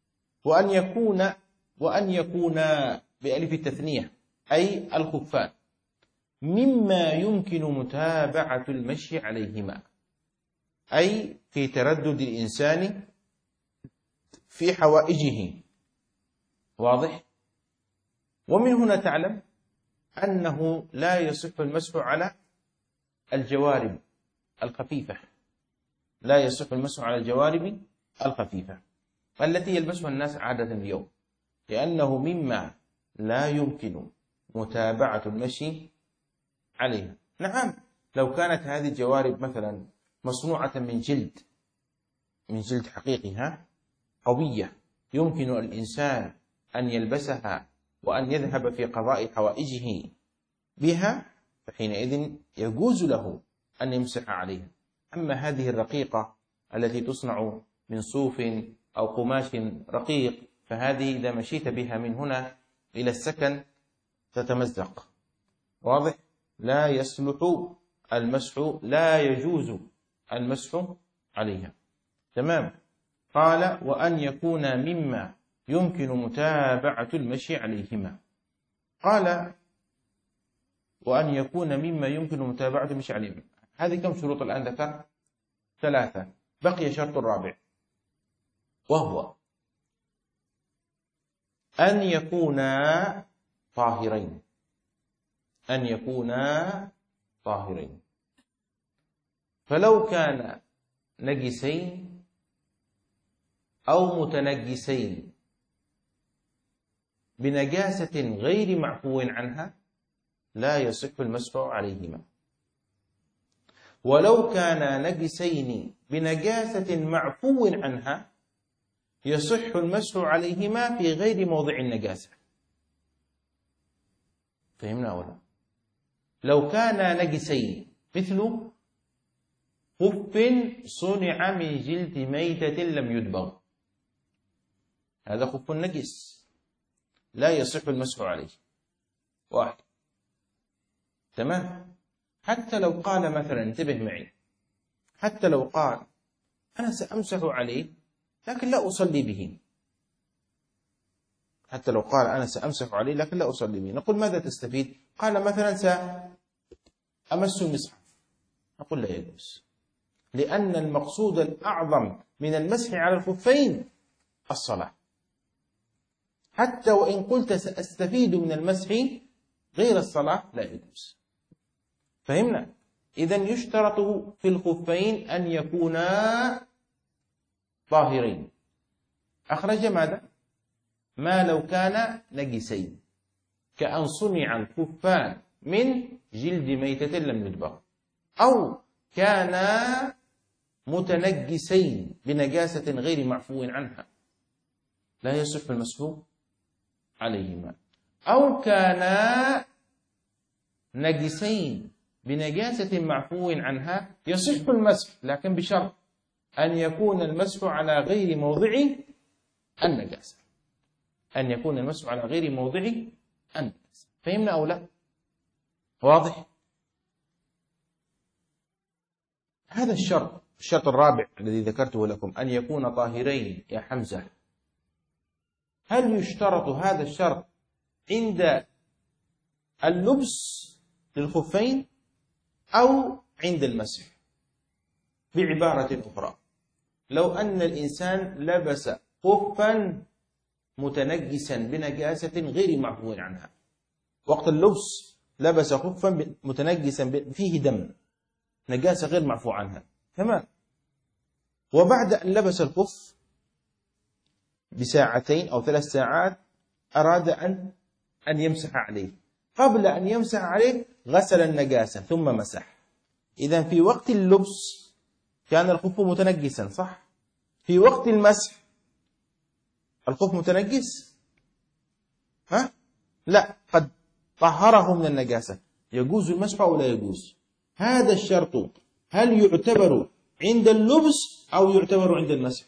Speaker 1: وأن يكون بألف التثنية، أي الخفان، مما يمكن متابعة المشي عليهما، أي في تردد الإنسان في حوائجه، واضح؟ ومن هنا تعلم أنه لا يصح المسح على الجوارب الخفيفة، لا يصح المسح على الجوارب الخفيفة التي يلبسها الناس عادة اليوم، لأنه مما لا يمكن متابعة المشي عليها. نعم، لو كانت هذه الجوارب مثلا مصنوعة من جلد حقيقي قوية، يمكن الإنسان أن يلبسها وأن يذهب في قضاء حوائجه بها، فحينئذ يجوز له أن يمسح عليها. أما هذه الرقيقة التي تصنع من صوف أو قماش رقيق، فهذه إذا مشيت بها من هنا إلى السكن تتمزق، واضح؟ لا يصلح المسح، لا يجوز المسح عليها. تمام. قال: وأن يكون مما يمكن متابعة المشي عليهما. قال: وأن يكون مما يمكن متابعة المشي عليهما. هذه كم شروط الآن ذكر؟ 3. بقي شرط الرابع، وهو أن يكونا طاهرين. أن يكونا طاهرين، فلو كان نجسين أو متنجسين بنجاسة غير معفو عنها لا يصح المسح عليهما. ولو كان نجسين بنجاسة معفو عنها يصح المسح عليهما في غير موضع النجاسة. فهمنا ولا؟ لو كان نجسين مثل خف صنع من جلد ميتة لم يدبغ، هذا خف نجس لا يصح المسح عليه، واحد. تمام. حتى لو قال مثلا، انتبه معي، حتى لو قال أنا سأمسح عليه لكن لا أصلي به، حتى لو قال أنا سأمسح عليه لكن لا أصلي به، نقول ماذا تستفيد؟ قال مثلا سأمس المصحف، نقول لا يجوز، لأن المقصود الأعظم من المسح على الخفين الصلاة، حتى وإن قلت سأستفيد من المسح غير الصلاة لا يجوز. فهمنا؟ إذن يشترط في الخفين أن يكونا طاهرين. أخرج ماذا؟ ما لو كان نجسين، كأن صنع الخفان من جلد ميتة لم يدبغ، أو كانا متنجسين بنجاسة غير معفو عنها لا يصح المسح عليهما، أو كانا نجسين بنجاسة معفو عنها يصح المسح، لكن بشرط أن يكون المسح على غير موضع النجاسة، أن يكون المسح على غير موضع النجاسة. فهمنا أو لا؟ واضح؟ هذا الشرط الرابع الذي ذكرته لكم، أن يكون طاهرين يا حمزة. هل يشترط هذا الشرط عند اللبس للخفين أو عند المسح؟ بعبارة أخرى، لو أن الإنسان لبس خفا متنجسا بنجاسة غير معفو عنها، وقت اللبس لبس خفا متنجسا فيه دم، نجاسة غير معفو عنها، تمام. وبعد أن لبس الخف بساعتين أو 3 ساعات أراد أن يمسح عليه، قبل أن يمسح عليه غسل النجاسة ثم مسح. إذن في وقت اللبس كان الخف متنجسا، صح؟ في وقت المسح الخف متنجس؟ لا، قد طهره من النجاسة، يجوز المسح أو لا يجوز؟ هذا الشرط هل يعتبر عند اللبس أو يعتبر عند المسح؟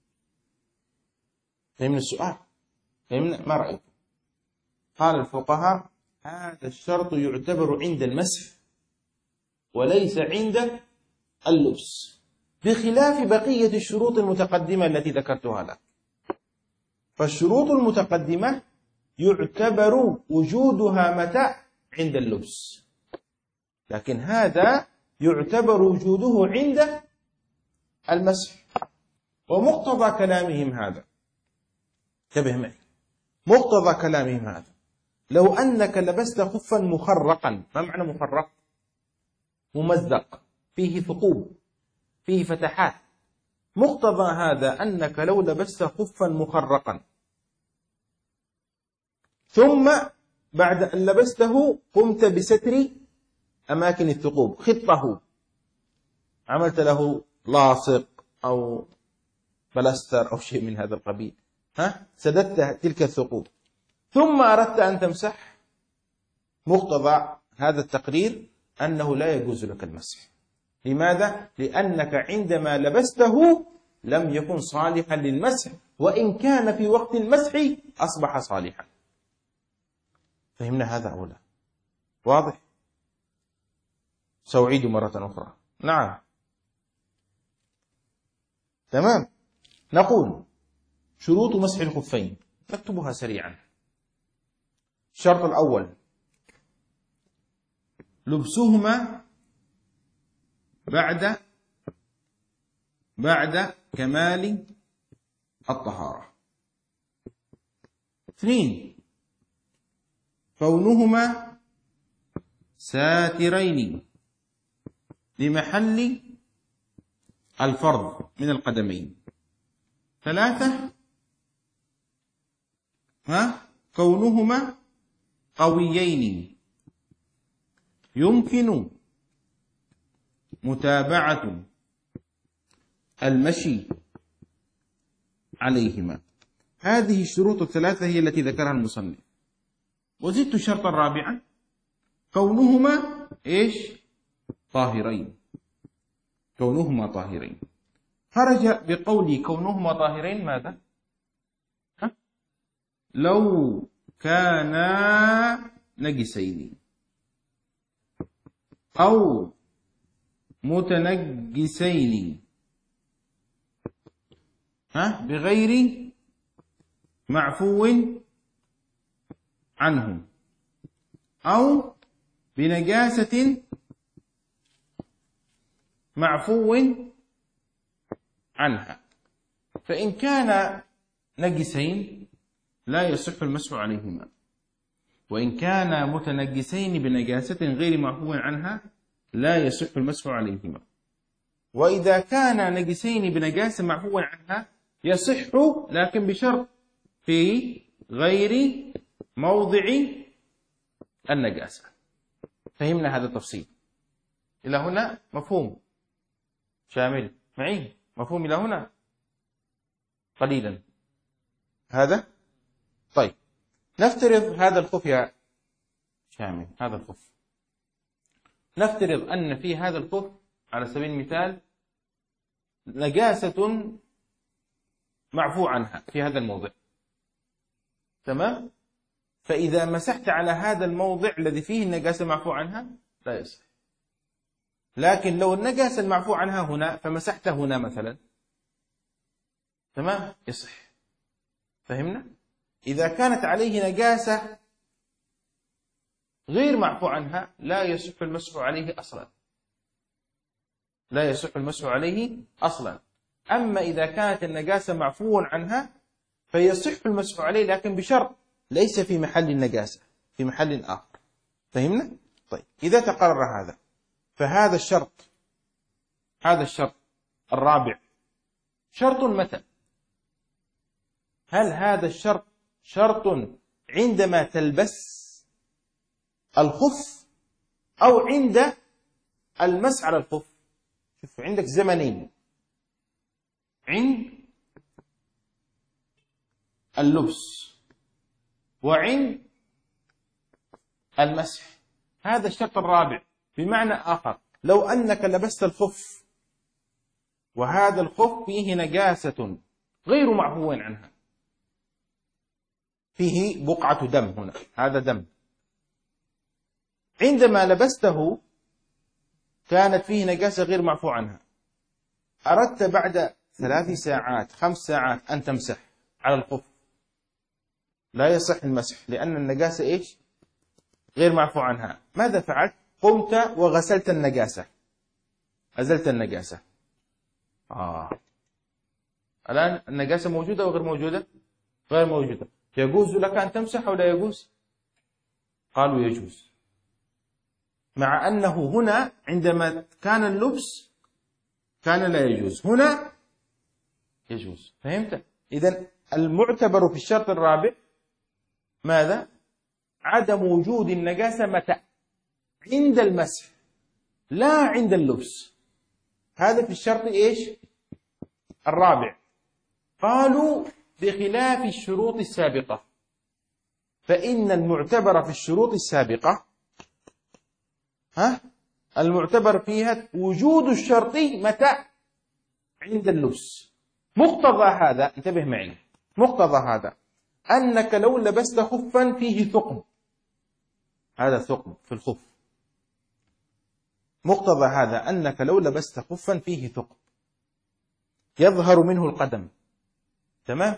Speaker 1: فهمنا السؤال؟ فهمنا؟ ما رأيك؟ قال الفقهاء هذا الشرط يعتبر عند المسح وليس عند اللبس، بخلاف بقية الشروط المتقدمة التي ذكرتها لك. فالشروط المتقدمة يعتبر وجودها متى؟ عند اللبس، لكن هذا يعتبر وجوده عند المسح. ومقتضى كلامهم هذا، انتبه معي، مقتضى كلامهم هذا لو أنك لبست خفا مخرقا، ما معنى مخرق؟ ممزق، فيه ثقوب، فيه فتحات. مقتضى هذا أنك لو لبست خفا مخرقا ثم بعد أن لبسته قمت بستر أماكن الثقوب، خطه، عملت له لاصق أو بلاستر أو شيء من هذا القبيل، سددت تلك الثقوب، ثم أردت أن تمسح، مقتضى هذا التقرير أنه لا يجوز لك المسح. لماذا؟ لأنك عندما لبسته لم يكن صالحا للمسح، وإن كان في وقت المسح أصبح صالحا. فهمنا هذا أو لا؟ واضح؟ سأعيد مرة أخرى. نعم، تمام. نقول شروط مسح الخفين، نكتبها سريعا. الشرط الأول لبسهما بعد كمال الطهارة. 2 كونهما ساترين لمحل الفرض من القدمين. 3 كونهما قويين يمكن متابعة المشي عليهما. هذه الشروط الثلاثة هي التي ذكرها المصنف. وزدت شرطا رابعا كونهما إيش؟ طاهرين. كونهما طاهرين. خرج بقولي كونهما طاهرين ماذا؟ لو كانا نجسين أو متنجسين بغير معفو عنه أو بنجاسة معفو عنها، فإن كان نجسين لا يصح المسح عليهما، وإن كان متنجسين بنجاسة غير معفو عنها لا يصح المسح عليهما، وإذا كان نجسين بنجاسة معفو عنها يصح، لكن بشرط في غير موضع النجاسة. فهمنا هذا التفصيل إلى هنا؟ مفهوم شامل معي؟ مفهوم إلى هنا؟ قليلا هذا؟ طيب نفترض هذا الخف يا شامل، هذا الخف، نفترض أن في هذا الخف على سبيل المثال نجاسة معفو عنها في هذا الموضع، تمام؟ فإذا مسحت على هذا الموضع الذي فيه النجاسة معفو عنها لا يصح. لكن لو النجاسة المعفو عنها هنا فمسحت هنا مثلا، تمام، يصح. فهمنا؟ إذا كانت عليه نجاسة غير معفو عنها لا يصح المسح عليه أصلا، لا يصح المسح عليه أصلا. أما إذا كانت النجاسة معفو عنها فيصح المسح عليه، لكن بشرط ليس في محل النجاسة، في محل آخر. فهمنا؟ طيب إذا تقرر هذا فهذا الشرط، هذا الشرط الرابع شرط متى؟ هل هذا الشرط شرط عندما تلبس الخف أو عند المسح على الخف؟ شوف عندك زمنين، عند اللبس وعند المسح. هذا الشرط الرابع. بمعنى آخر، لو أنك لبست الخف وهذا الخف فيه نجاسة غير معفو عنها، فيه بقعة دم هنا، هذا دم، عندما لبسته كانت فيه نجاسة غير معفو عنها، أردت بعد 3 ساعات 5 ساعات أن تمسح على الخف، لا يصح المسح لأن النجاسة إيش؟ غير معفو عنها. ماذا فعلت؟ قمت وغسلت النجاسة، أزلت النجاسة. الآن النجاسة موجودة أو غير موجودة؟ غير موجودة. يجوز لك أن تمسح أو لا يجوز؟ قالوا يجوز، مع أنه هنا عندما كان اللبس كان لا يجوز، هنا يجوز. فهمت؟ إذن المعتبر في الشرط الرابع ماذا؟ عدم وجود النجاسة متى؟ عند المسح، لا عند اللبس. هذا في الشرط إيش؟ الرابع. قالوا بخلاف الشروط السابقة، فإن المعتبر في الشروط السابقة المعتبر فيها وجود الشرط متى؟ عند اللبس. مقتضى هذا، انتبه معي، مقتضى هذا أنك لو لبست خفا فيه ثقب، هذا ثقب في الخف، مقتضى هذا أنك لو لبست خفا فيه ثقب يظهر منه القدم، تمام،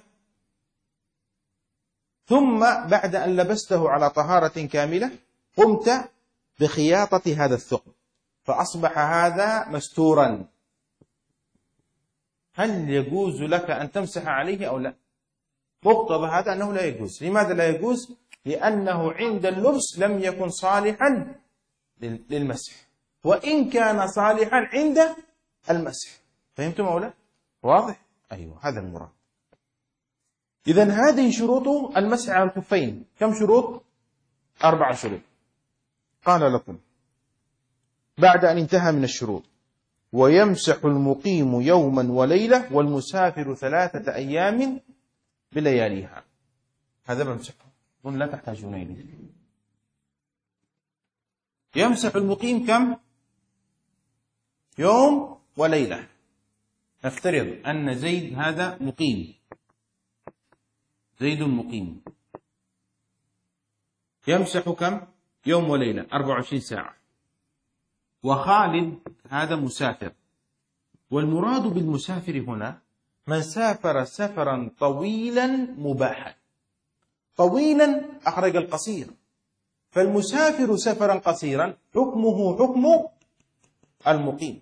Speaker 1: ثم بعد أن لبسته على طهارة كاملة قمت بخياطة هذا الثقب فأصبح هذا مستورا، هل يجوز لك أن تمسح عليه أو لا؟ مقتضى هذا أنه لا يجوز. لماذا لا يجوز؟ لأنه عند اللبس لم يكن صالحا للمسح، وإن كان صالحا عند المسح. فهمتم أولا؟ واضح؟ أيوه، هذا المراد. إذن هذه شروط المسح على الخفين. كم شروط؟ 4 شروط. قال لكم بعد أن انتهى من الشروط: ويمسح المقيم يوما وليلة والمسافر 3 أيام بلياليها. هذا بمسحه، لا تحتاجون إليه. يمسح المقيم كم؟ يوم وليلة. نفترض أن زيد هذا مقيم، زيد مقيم، يمسح كم؟ يوم وليلة 24 ساعة. وخالد هذا مسافر، والمراد بالمسافر هنا من سافر سفرا طويلا مباحا. طويلا أخرج القصير، فالمسافر سفرا قصيرا حكمه حكم المقيم.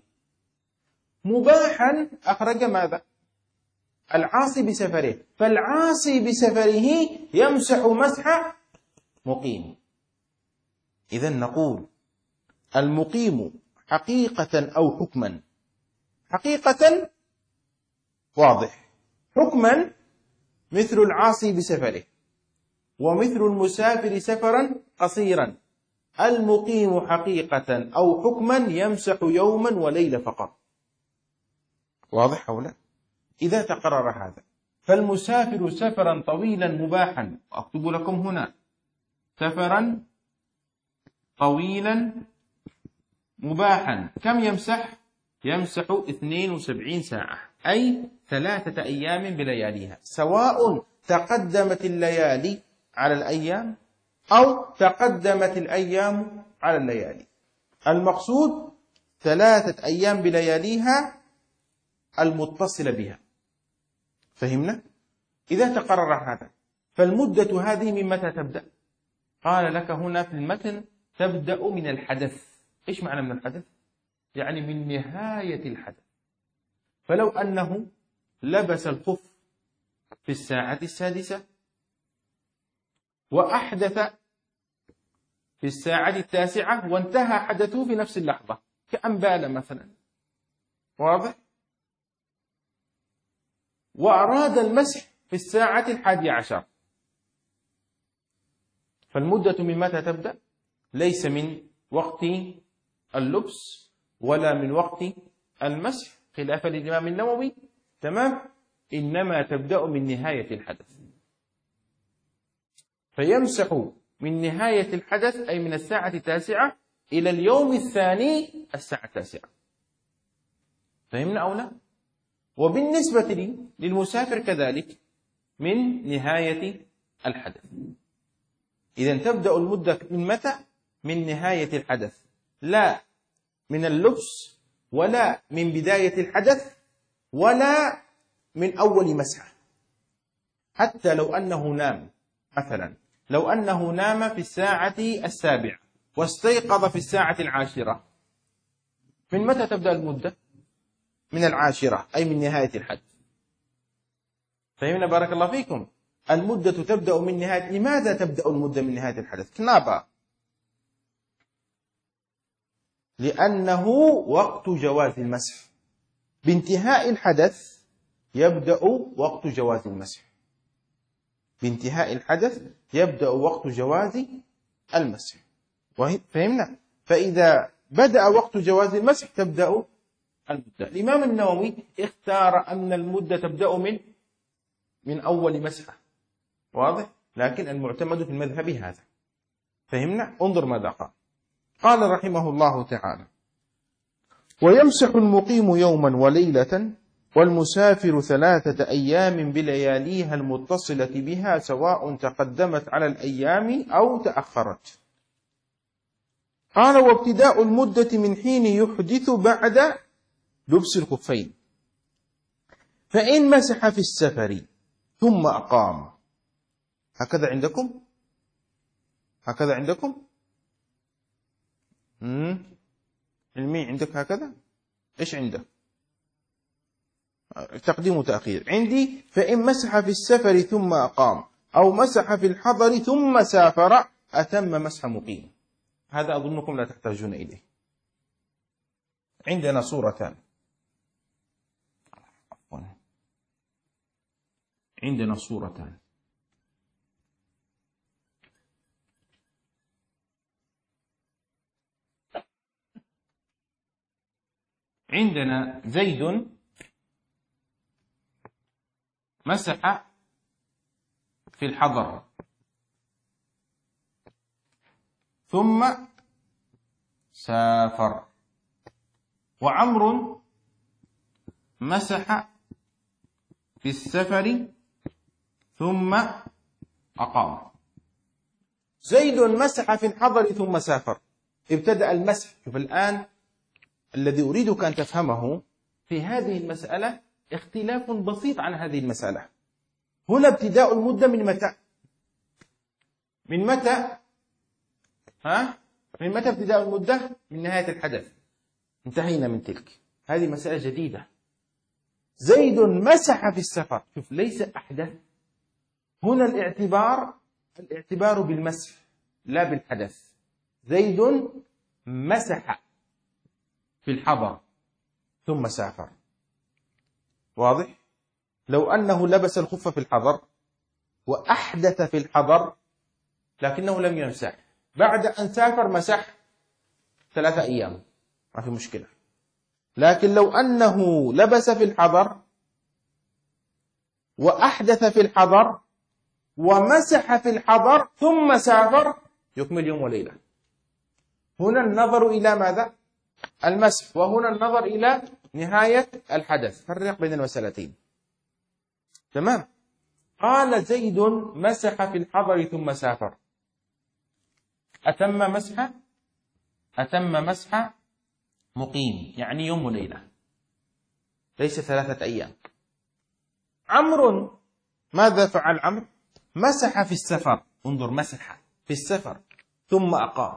Speaker 1: مباحا أخرج ماذا؟ العاصي بسفره، فالعاصي بسفره يمسح مسح مقيم. إذن نقول المقيم حقيقة أو حكما. حقيقة واضح، حكما مثل العاصي بسفره، ومثل المسافر سفرا قصيرا. المقيم حقيقة أو حكما يمسح يوما وليلة فقط. واضح أو لا؟ إذا تقرر هذا، فالمسافر سفرا طويلا مباحا، وأكتب لكم هنا سفرا طويلا مباحا، كم يمسح؟ يمسح 72 ساعة، أي 3 أيام بلياليها، سواء تقدمت الليالي على الأيام أو تقدمت الأيام على الليالي. المقصود 3 أيام بلياليها المتصلة بها. فهمنا؟ إذا تقرر هذا، فالمدة هذه من متى تبدأ؟ قال لك هنا في المتن تبدأ من الحدث. إيش معنى من الحدث؟ يعني من نهاية الحدث. فلو أنه لبس الخف في الساعة 6 وأحدث في الساعة 9 وانتهى حدثه في نفس اللحظة، كأن بال مثلا، واضح؟ وأراد المسح في الساعة 11، فالمدة من متى تبدأ؟ ليس من وقت اللبس ولا من وقت المسح خلافا للإمام النووي، تمام؟ إنما تبدأ من نهاية الحدث. فيمسح من نهاية الحدث، أي من الساعة 9 إلى اليوم الثاني الساعة 9. فهمنا أو لا؟ وبالنسبة للمسافر كذلك من نهاية الحدث. إذن تبدأ المدة من متى؟ من نهاية الحدث، لا من اللبس ولا من بداية الحدث ولا من أول مسحة. حتى لو أنه نام مثلا، لو أنه نام في الساعة 7 واستيقظ في الساعة 10، من متى تبدأ المدة؟ من 10، أي من نهاية الحدث. فهمنا بارك الله فيكم؟ المدة تبدأ من نهاية. لماذا تبدأ المدة من نهاية الحدث؟ كنابا، لأنه وقت جواز المسح. بانتهاء الحدث يبدأ وقت جواز المسح. بانتهاء الحدث يبدأ وقت جواز المسح. فهمنا؟ فإذا بدأ وقت جواز المسح تبدأ المدة. الإمام النووي اختار أن المدة تبدأ من أول مسحة، واضح؟ لكن المعتمد في المذهب هذا. فهمنا؟ انظر ماذا قال. قال رحمه الله تعالى: ويمسح المقيم يوما وليلة، والمسافر 3 أيام بلياليها المتصلة بها، سواء تقدمت على الأيام أو تأخرت. قال: وابتداء المدة من حين يحدث بعد لبس الخفين، فإن مسح في السفر ثم أقام. هكذا عندكم؟ هكذا عندكم؟ علمي عندك هكذا؟ إيش عندك؟ تقديم وتأخير. عندي: فإن مسح في السفر ثم أقام، أو مسح في الحضر ثم سافر، أتم مسح مقيم. هذا أظنكم لا تحتاجون إليه. عندنا صورتان. عندنا صورتان. عندنا زيد مسح في الحضر ثم سافر. وعمر مسح في السفر ثم أقام. زيد مسح في الحضر ثم سافر. ابتدأ المسح. شوف الآن الذي أريدك أن تفهمه في هذه المسألة اختلاف بسيط عن هذه المسألة. هنا ابتداء المدة من متى؟ من متى؟ من متى ابتداء المدة؟ من نهاية الحدث. انتهينا من تلك. هذه مسألة جديدة. زيد مسح في السفر. شوف ليس أحدث. هنا الاعتبار بالمسح لا بالحدث. زيد مسح في الحضر ثم سافر. واضح؟ لو أنه لبس الخف في الحضر وأحدث في الحضر لكنه لم يمسح، بعد أن سافر مسح 3 أيام، ما في مشكلة. لكن لو أنه لبس في الحضر وأحدث في الحضر ومسح في الحضر ثم سافر يكمل يوم وليلة. هنا النظر إلى ماذا؟ المسح، وهنا النظر إلى نهاية الحدث. فرق بين المسألتين. تمام. قال زيد مسح في الحضر ثم سافر. أتم مسح مقيم، يعني يوم وليلة، ليس 3 أيام. عمرو ماذا فعل عمرو؟ مسح في السفر. انظر، مسح في السفر ثم أقام.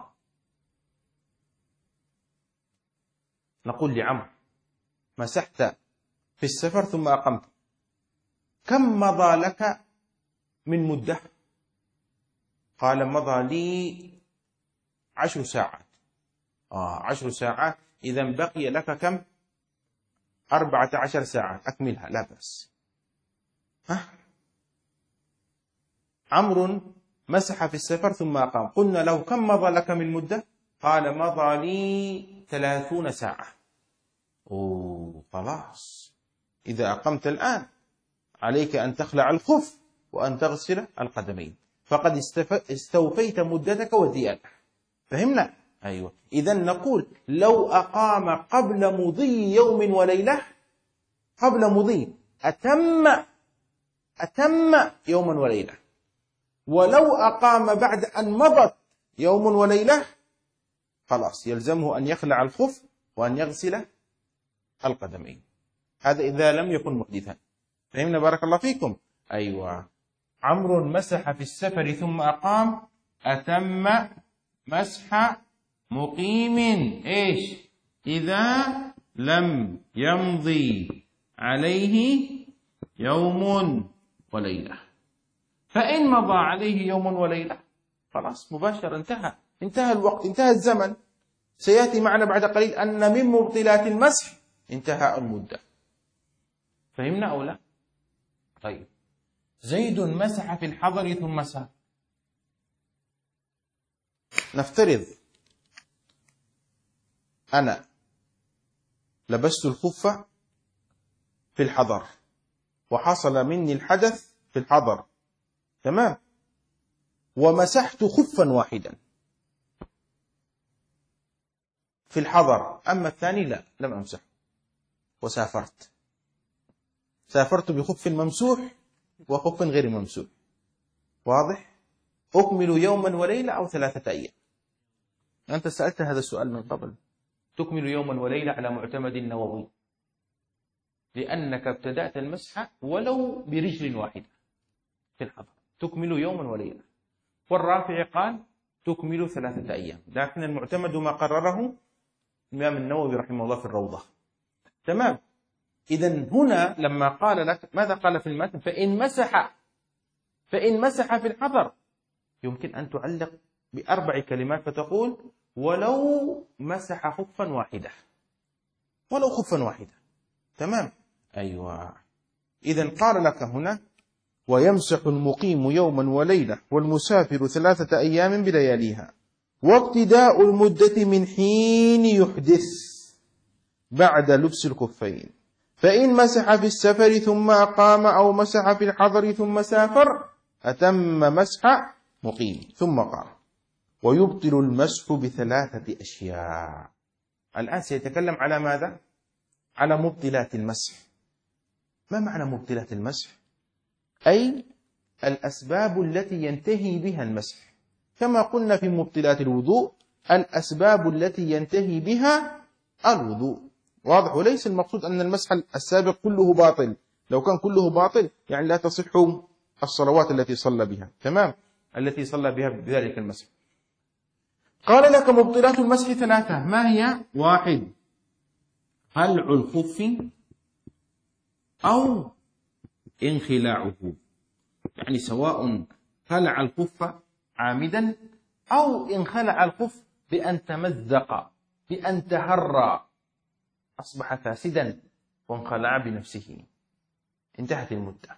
Speaker 1: نقول لعمرو مسحت في السفر ثم أقمت، كم مضى لك من مدة؟ قال مضى لي 10 ساعات. 10 ساعات، إذا بقي لك كم؟ 14 ساعة، أكملها لا بأس. عمرو مسح في السفر ثم أقام. قلنا له كم مضى لك من مدة؟ قال مضى لي 30 ساعة. خلاص، إذا أقمت الآن عليك أن تخلع الخف وأن تغسل القدمين، فقد استوفيت مدتك وديانك. فهمنا؟ أيوة. إذا نقول لو أقام قبل مضي يوم وليلة، قبل مضي أتم يوما وليلة. ولو أقام بعد أن مضت يوم وليلة خلاص يلزمه أن يخلع الخف وأن يغسل القدمين. هذا إذا لم يكن محدثا. فهمنا؟ بارك الله فيكم. أيوة. عمرو مسح في السفر ثم أقام، أتم مسح مقيم إيش؟ إذا لم يمضي عليه يوم وليلة. فإن مضى عليه يوم وليلة خلاص مباشرة انتهى الوقت، انتهى الزمن. سيأتي معنا بعد قليل أن من مبطلات المسح انتهى المدة. فهمنا أو لا؟ طيب، زيد مسح في الحضر ثم سافر. نفترض أنا لبست الخف في الحضر وحصل مني الحدث في الحضر، تمام، ومسحت خفا واحدا في الحضر، أما الثاني لا، لم أمسح وسافرت. سافرت بخف ممسوح وخف غير ممسوح. واضح؟ أكمل يوما وليلة أو 3 أيام؟ أنت سألت هذا السؤال من قبل. تكمل يوما وليلة على معتمد النووي، لأنك ابتدأت المسح ولو برجل واحدة في الحضر، تكمل يوما وليلة. والرافع قال تكمل 3 أيام، لكن المعتمد ما قرره الإمام النووي رحمه الله في الروضة. تمام. إذن هنا لما قال لك ماذا قال في المتن؟ فإن مسح في الحضر، يمكن أن تعلق ب4 كلمات فتقول ولو مسح خفا واحدة، ولو خفا واحدة. تمام. أيوة. إذن قال لك هنا ويمسح المقيم يوما وليلة والمسافر 3 أيام بلياليها، وابتداء المدة من حين يحدث بعد لبس الخفين. فإن مسح في السفر ثم أقام أو مسح في الحضر ثم سافر أتم مسح مقيم. ثم قال ويبطل المسح ب3 أشياء. الآن سيتكلم على ماذا؟ على مبطلات المسح. ما معنى مبطلات المسح؟ أي الأسباب التي ينتهي بها المسح، كما قلنا في مبطلات الوضوء الأسباب التي ينتهي بها الوضوء. واضح؟ وليس المقصود أن المسح السابق كله باطل، لو كان كله باطل يعني لا تصح الصلوات التي صلى بها، تمام، التي صلى بها بذلك المسح. قال لك مبطلات المسح 3، ما هي؟ 1 خلع الخف أو انخلاعه، يعني سواء خلع الخف عامدا أو انخلع الخف بأن تمزق، بأن تهرى، أصبح فاسدا وانخلع بنفسه، انتهت المدة.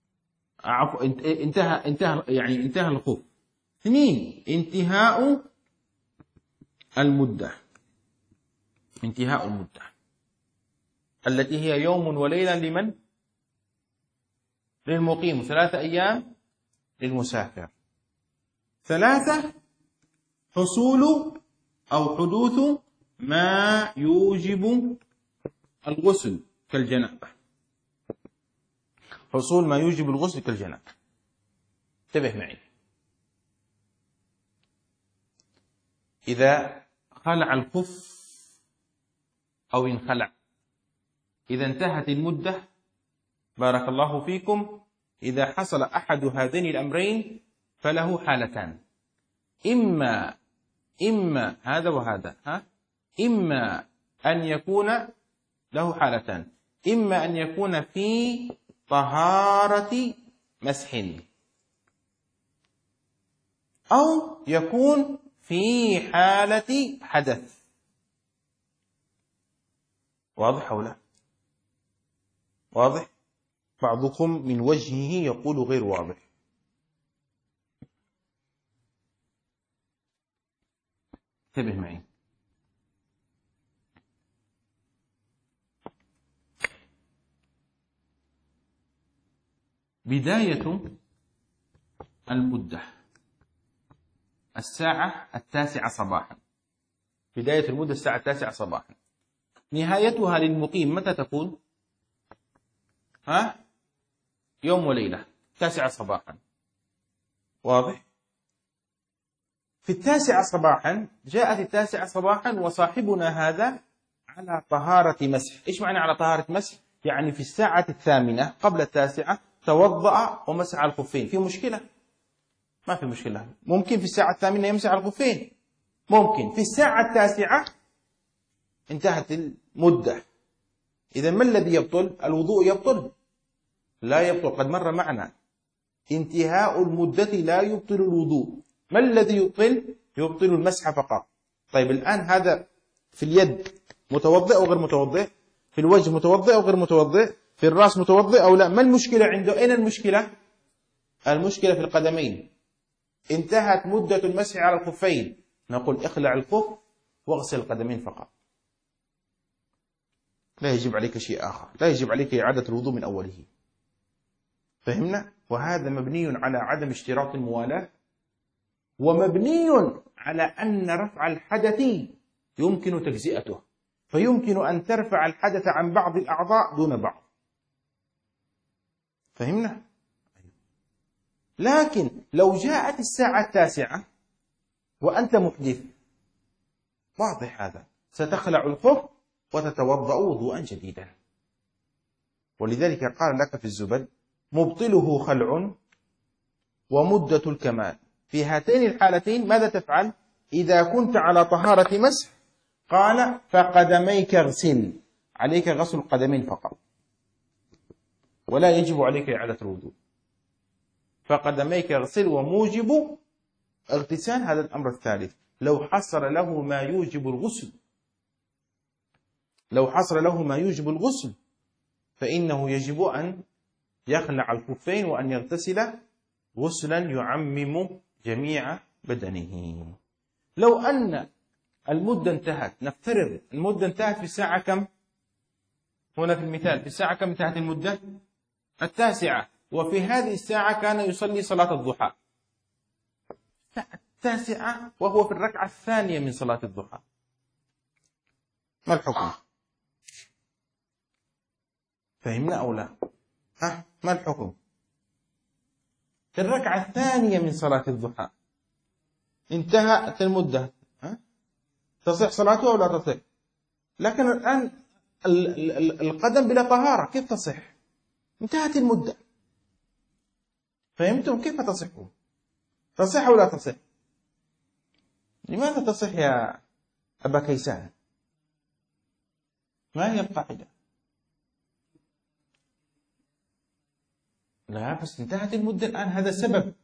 Speaker 1: انتهى الخف. 2 انتهاء المدة التي هي يوم وليلة لمن؟ للمقيم، 3 أيام للمسافر. 3 حصول أو حدوث ما يوجب الغسل كالجنابة، حصول ما يوجب الغسل كالجنابة. انتبه معي، إذا خلع الخف أو انخلع، إذا انتهت المدة، بارك الله فيكم، إذا حصل أحد هذين الأمرين فله حالتان، إما هذا وهذا، إما أن يكون له حالتان، إما أن يكون في طهارة مسح، أو يكون في حالة حدث. واضح أو لا؟ واضح؟ بعضكم من وجهه يقول غير واضح. انتبه معي، بداية المدة الساعة 9 صباحا، بداية المدة الساعة 9 صباحا، نهايتها للمقيم متى تكون؟ يوم وليلة 9 صباحا. واضح؟ في 9 صباحا، جاءت 9 صباحا وصاحبنا هذا على طهارة مسح. إيش معنى على طهارة مسح؟ يعني في الساعة 8 قبل 9 توضأ ومسح على الخفين. في مشكلة؟ ما في مشكلة، ممكن في الساعة 8 يمسح على الخفين، ممكن في الساعة 9 انتهت المدة. إذا ما الذي يبطل؟ الوضوء يبطل؟ لا يبطل، قد مر معنا انتهاء المدة لا يبطل الوضوء. ما الذي يبطل؟ يبطل المسح فقط. طيب الآن هذا في اليد متوضئ أو غير متوضئ؟ في الوجه متوضئ أو غير متوضئ؟ في الرأس متوضئ أو لا؟ ما المشكلة عنده؟ أين المشكلة؟ المشكلة في القدمين. انتهت مدة المسح على الخفين، نقول اخلع الخف واغسل القدمين فقط، لا يجب عليك شيء آخر، لا يجب عليك إعادة الوضوء من أوله. فهمنا؟ وهذا مبني على عدم اشتراط الموالاة، ومبني على أن رفع الحدث يمكن تجزئته، فيمكن أن ترفع الحدث عن بعض الأعضاء دون بعض. فهمنا؟ لكن لو جاءت الساعة 9 وأنت محدث، واضح هذا، ستخلع الخف وتتوضأ وضوءا جديدا. ولذلك قال لك في الزبد مبطله خلع ومدة الكمال. في هاتين الحالتين ماذا تفعل؟ إذا كنت على طهارة مسح قال فقدميك اغسل، عليك غسل القدمين فقط، ولا يجب عليك إعادة الوضوء. فقدميك اغسل، وموجب اغتسال هذا الأمر الثالث لو حصل له ما يوجب الغسل، لو حصل له ما يوجب الغسل فإنه يجب أن يخلع الخفين وأن يغتسل غسلا يعمم جميع بدنه. لو أن المدة انتهت، نفترض المدة انتهت في الساعة كم؟ هنا في المثال في الساعة كم انتهت المدة؟ 9، وفي هذه الساعة كان يصلي صلاة الضحى. التاسعة وهو في الركعة الثانية من صلاة الضحى، ما الحكم؟ فهمنا أو لا؟ ما الحكم؟ في الركعة الثانية من صلاة الضحى انتهت المدة، تصح صلاته أو لا تصح؟ لكن الآن القدم بلا طهارة كيف تصح؟ انتهت المدة. فهمتم كيف تصح؟ تصح أو لا تصح؟ لماذا تصح يا أبا كيسان؟ ما هي القاعدة؟ لا بس انتهت المدة الآن، هذا سبب،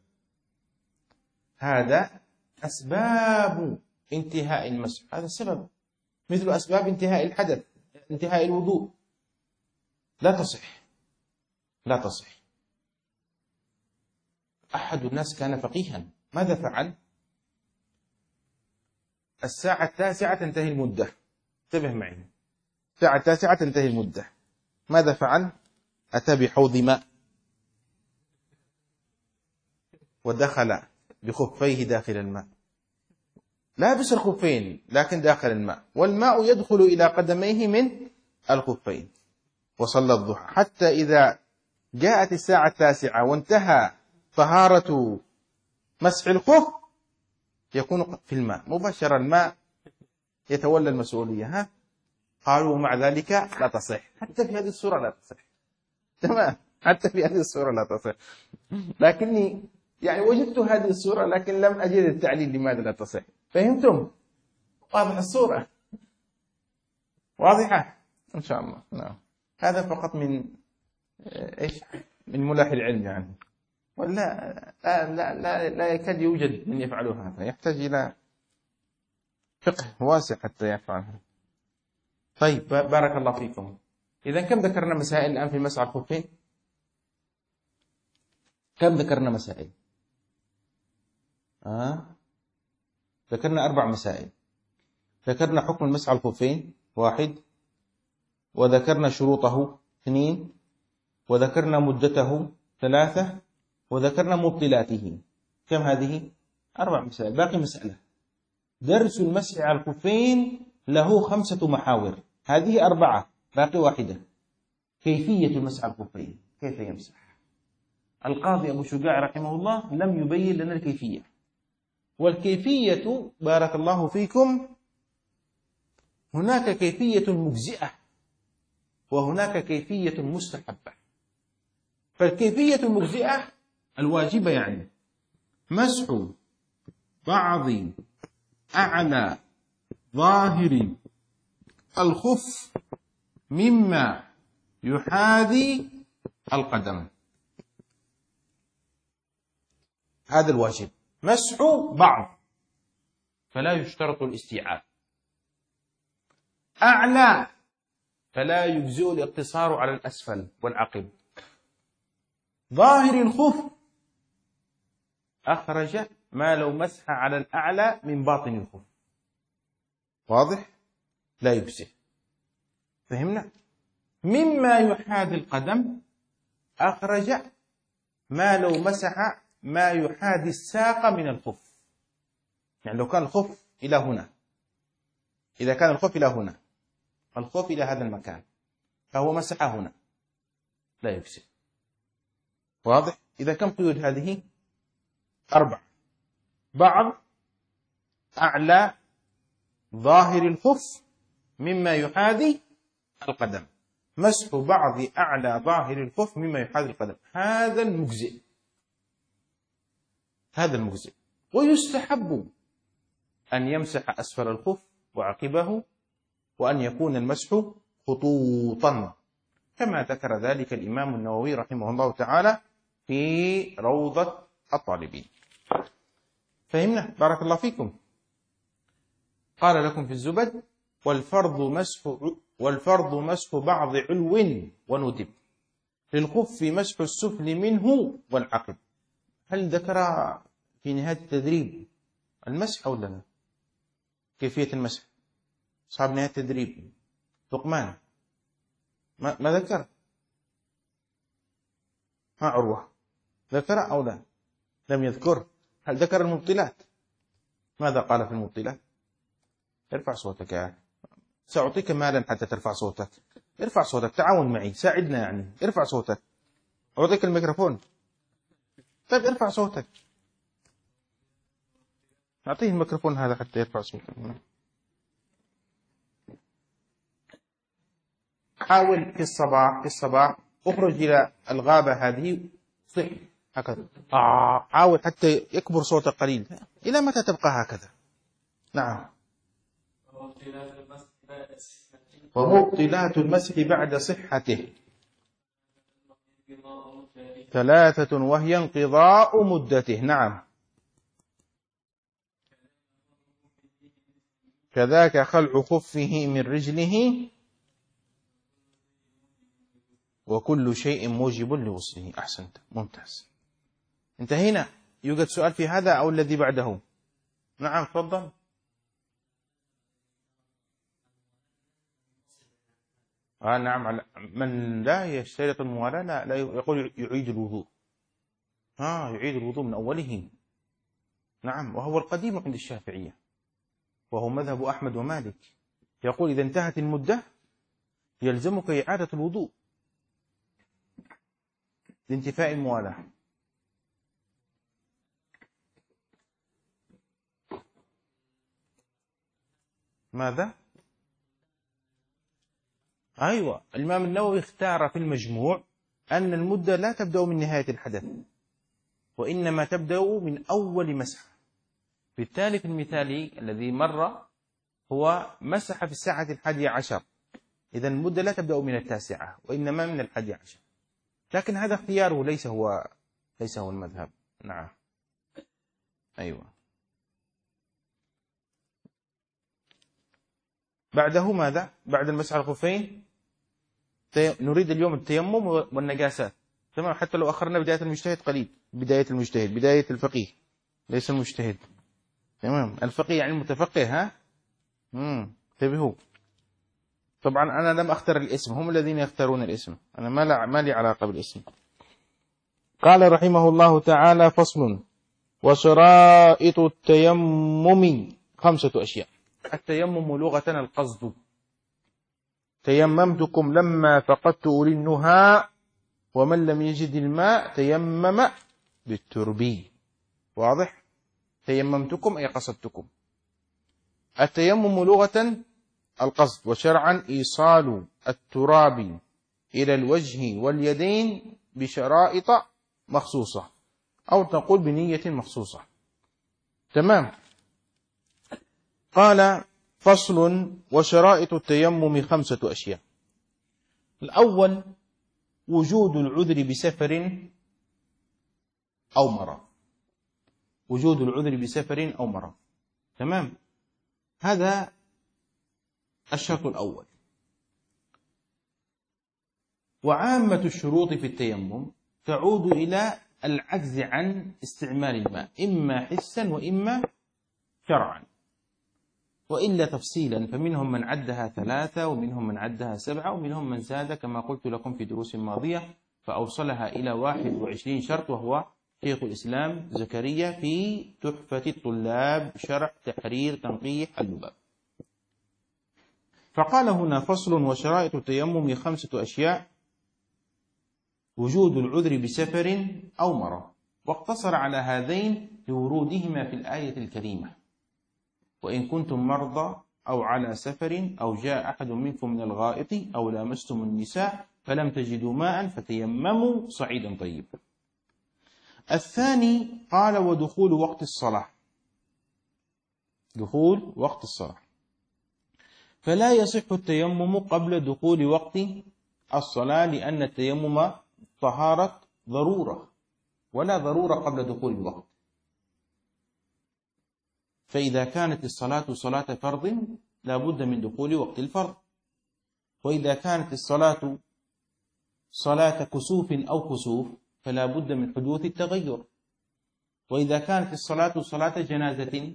Speaker 1: هذا أسباب انتهاء المسح، هذا السبب، مثل أسباب انتهاء الحدث، انتهاء الوضوء. لا تصح، لا تصح. أحد الناس كان فقيها، ماذا فعل؟ الساعة التاسعة تنتهي المدة، انتبه معي، الساعة التاسعة تنتهي المدة، ماذا فعل؟ أتى بحوض ماء ودخل بخفيه داخل الماء، لابس الخفين لكن داخل الماء، والماء يدخل إلى قدميه من الخفين، وصلى الضحى حتى إذا جاءت الساعة التاسعة وانتهى طهارة مسح الخف يكون في الماء مباشرة، الماء يتولى المسؤولية. قالوا مع ذلك لا تصح، حتى في هذه الصورة لا تصح، تمام، حتى في هذه الصورة لا تصح. لكني يعني وجدت هذه الصورة لكن لم أجد التعليل لماذا لا تصح. فهمتم؟ واضح الصورة، واضحة إن شاء الله. نعم، هذا فقط من إيش، من ملاح العلم يعني، ولا لا يكاد يوجد من يفعل هذا، يحتاج إلى فقه واسع حتى يفعلها. طيب بارك الله فيكم. إذا كم ذكرنا مسائل الآن في مسح الخفين؟ كم ذكرنا مسائل؟ ذكرنا 4 مسائل. ذكرنا حكم المسح على الخفين 1، وذكرنا شروطه 2، وذكرنا مدته 3، وذكرنا مبطلاته. كم هذه؟ 4 مسائل. باقي مسألة، درس المسح على الخفين له 5 محاور، هذه 4، باقي واحدة، كيفية المسح على الخفين، كيف يمسح. القاضي أبو شجاع رحمه الله لم يبين لنا الكيفية، والكيفية بارك الله فيكم هناك كيفية مجزئة وهناك كيفية مستحبة. فالكيفية المجزئة الواجبة يعني مسح بعض أعلى ظاهر الخف مما يحاذي القدم، هذا الواجب، مسح بعض، فلا يشترط الاستيعاب. أعلى فلا يجزئ الاقتصار على الأسفل والعقب. ظاهر الخف أخرج ما لو مسح على الأعلى من باطن الخف، واضح؟ لا يجزئ. فهمنا؟ مما يحاذي القدم أخرج ما لو مسح ما يحاذي الساق من الخف، يعني لو كان الخف إلى هنا، إذا كان الخف إلى هنا، الخف إلى هذا المكان، فهو مسح هنا، لا يجزئ. واضح؟ إذا كم قيود هذه؟ 4. بعض أعلى ظاهر الخف مما يحاذي القدم، مسح بعض أعلى ظاهر الخف مما يحاذي القدم، هذا المجزئ، هذا المجزئ. ويستحب أن يمسح أسفل الخف وعقبه، وأن يكون المسح خطوطا، كما ذكر ذلك الإمام النووي رحمه الله تعالى في روضة الطالبين. فهمنا؟ بارك الله فيكم. قال لكم في الزبد: والفرض مسح بعض علو وندب، للخف مسح السفل منه والعقب. هل ذكر في نهاية التدريب المسح أو لا؟ كيفية المسح؟ أصحاب نهاية التدريب لقمان ما ذكر؟ ما عروة ذكر أو لا؟ لم يذكر. هل ذكر المبطلات؟ ماذا قال في المبطلات؟ ارفع صوتك يا أخي، سأعطيك مالا حتى ترفع صوتك. ارفع صوتك، تعاون معي، ساعدنا يعني، ارفع صوتك. أعطيك الميكروفون. طيب ارفع صوتك، أعطيه الميكروفون هذا حتى يرفع صوتك. حاول في الصباح اخرج إلى الغابة هذه، صح هكذا، حاول حتى يكبر صوتك قليل. إلى متى تبقى هكذا؟ نعم. ومبطلات المسح بعد صحته 3 وهي انقضاء مدته. نعم. كذاك خلع خفه من رجله، وكل شيء موجب لغسله. أحسنت، ممتاز، انتهينا. يوجد سؤال في هذا أو الذي بعده؟ نعم تفضل. نعم، من لا يشترط الموالاة لا يقول يعيد الوضوء. يعيد الوضوء من أوله. نعم، وهو القديم عند الشافعية، وهو مذهب أحمد ومالك. يقول إذا انتهت المدة يلزمك إعادة الوضوء لانتفاء الموالاة. ماذا؟ أيوة، الإمام النووي اختار في المجموع أن المدة لا تبدأ من نهاية الحدث، وإنما تبدأ من أول مسح. بالتالي في المثال الذي مر هو مسح في الساعة 11، إذا المدة لا تبدأ من 9 وإنما من 11. لكن هذا اختياره، ليس هو المذهب. نعم. أيوة. بعده ماذا؟ بعد المسح على الخفين نريد اليوم التيمم والنجاسات. تمام، حتى لو أخرنا بداية المجتهد قليل. بداية الفقيه، ليس المجتهد. تمام، الفقيه يعني المتفقه. انتبهوا. طبعا أنا لم أختار الاسم، هم الذين يختارون الاسم، أنا ما لي علاقة بالاسم. قال رحمه الله تعالى: فصل. وشرائط التيمم 5 أشياء. التيمم لغة القصد. تيممتكم لما فقدت أولي النهى، ومن لم يجد الماء تيمم بالتربي. واضح؟ تيممتكم أي قصدتكم. التيمم لغة القصد، وشرعا إيصال التراب إلى الوجه واليدين بشرائط مخصوصة، أو تقول بنية مخصوصة. تمام. قال: فصل. وشرائط التيمم 5 أشياء. الأول وجود العذر بسفر أو مرض. وجود العذر بسفر أو مرض. تمام، هذا الشرط الأول. وعامة الشروط في التيمم تعود إلى العجز عن استعمال الماء، إما حسا وإما شرعا، وإلا تفصيلا، فمنهم من عدها 3 ومنهم من عدها 7 ومنهم من زاد كما قلت لكم في دروس ماضية، فأوصلها إلى 21 شرط، وهو شيخ الإسلام زكريا في تحفة الطلاب شرح تحرير تنقيح اللباب. فقال هنا: فصل. وشرائط التيمم 5 أشياء. وجود العذر بسفر أو مرض، واقتصر على هذين لورودهما في الآية الكريمة: وإن كنتم مرضى أو على سفر أو جاء أحد منكم من الغائط أو لامستم النساء فلم تجدوا ماء فتيمموا صعيدا طيبا. الثاني قال: ودخول وقت الصلاة. دخول وقت الصلاة، فلا يصح التيمم قبل دخول وقت الصلاة، لأن التيمم طهارة ضرورة، ولا ضرورة قبل دخول الوقت. فإذا كانت الصلاة صلاة فرض لا بد من دخول وقت الفرض، وإذا كانت الصلاة صلاة كسوف أو كسوف فلا بد من حدوث التغير، وإذا كانت الصلاة صلاة جنازة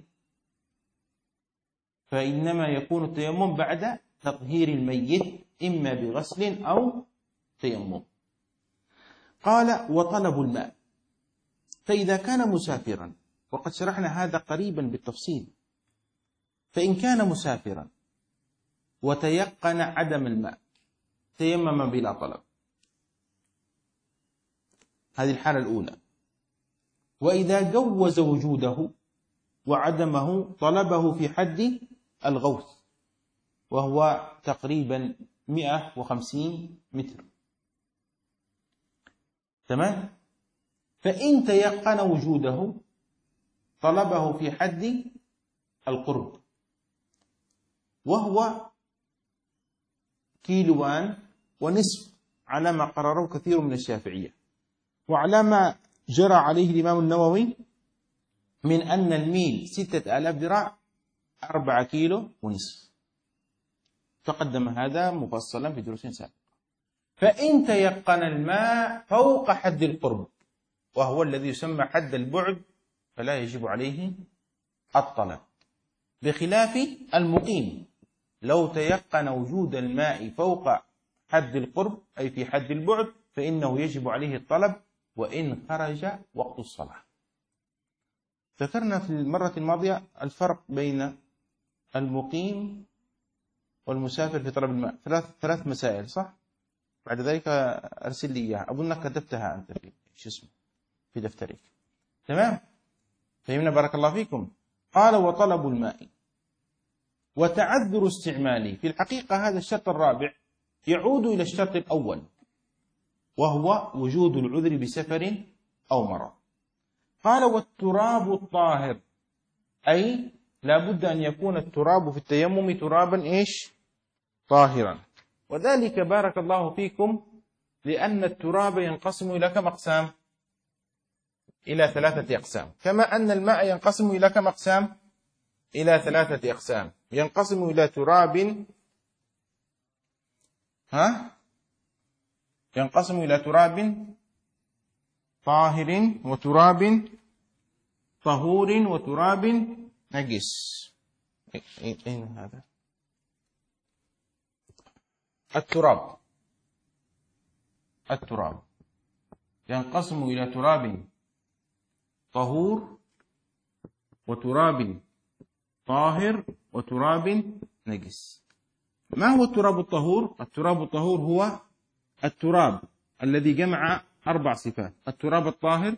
Speaker 1: فإنما يكون التيمم بعد تطهير الميت، إما بغسل أو تيمم. قال: وطلب الماء. فإذا كان مسافرا، وقد شرحنا هذا قريبا بالتفصيل، فإن كان مسافرا وتيقن عدم الماء تيمم بلا طلب، هذه الحالة الأولى. وإذا جوز وجوده وعدمه طلبه في حد الغوث، وهو تقريبا 150 متر. تمام. فإن تيقن وجوده طلبه في حد القرب، وهو كيلوان ونصف على ما قرره كثير من الشافعية، وعلى ما جرى عليه الإمام النووي من أن الميل 6000 ذراع 4 كيلو ونصف، تقدم هذا مفصلا في دروس سابقة. فإن تيقن الماء فوق حد القرب، وهو الذي يسمى حد البعد، فلا يجب عليه الطلب، بخلاف المقيم لو تيقن وجود الماء فوق حد القرب أي في حد البعد فإنه يجب عليه الطلب وإن خرج وقت الصلاة. ذكرنا في المرة الماضية الفرق بين المقيم والمسافر في طلب الماء، ثلاث مسائل، صح؟ بعد ذلك أرسل لي إياها، أظنك كتبتها أنت في دفترك. تمام؟ فهمنا بارك الله فيكم. قال وطلب الماء وتعذر استعماله. في الحقيقة هذا الشرط الرابع يعود إلى الشرط الأول، وهو وجود العذر بسفر أو مرض. قال والتراب الطاهر، أي لا بد أن يكون التراب في التيمم ترابا إيش؟ طاهرا. وذلك بارك الله فيكم لأن التراب ينقسم إلى كم أقسام؟ إلى 3 أقسام، كما أن الماء ينقسم إلى كم أقسام؟ إلى 3 أقسام. ينقسم إلى تراب ينقسم إلى تراب طاهر وتراب طهور وتراب نجس. أين هذا؟ التراب ينقسم إلى تراب طهور وتراب طاهر وتراب نجس. ما هو التراب الطهور؟ التراب الطهور هو التراب الذي جمع 4 صفات: التراب الطاهر،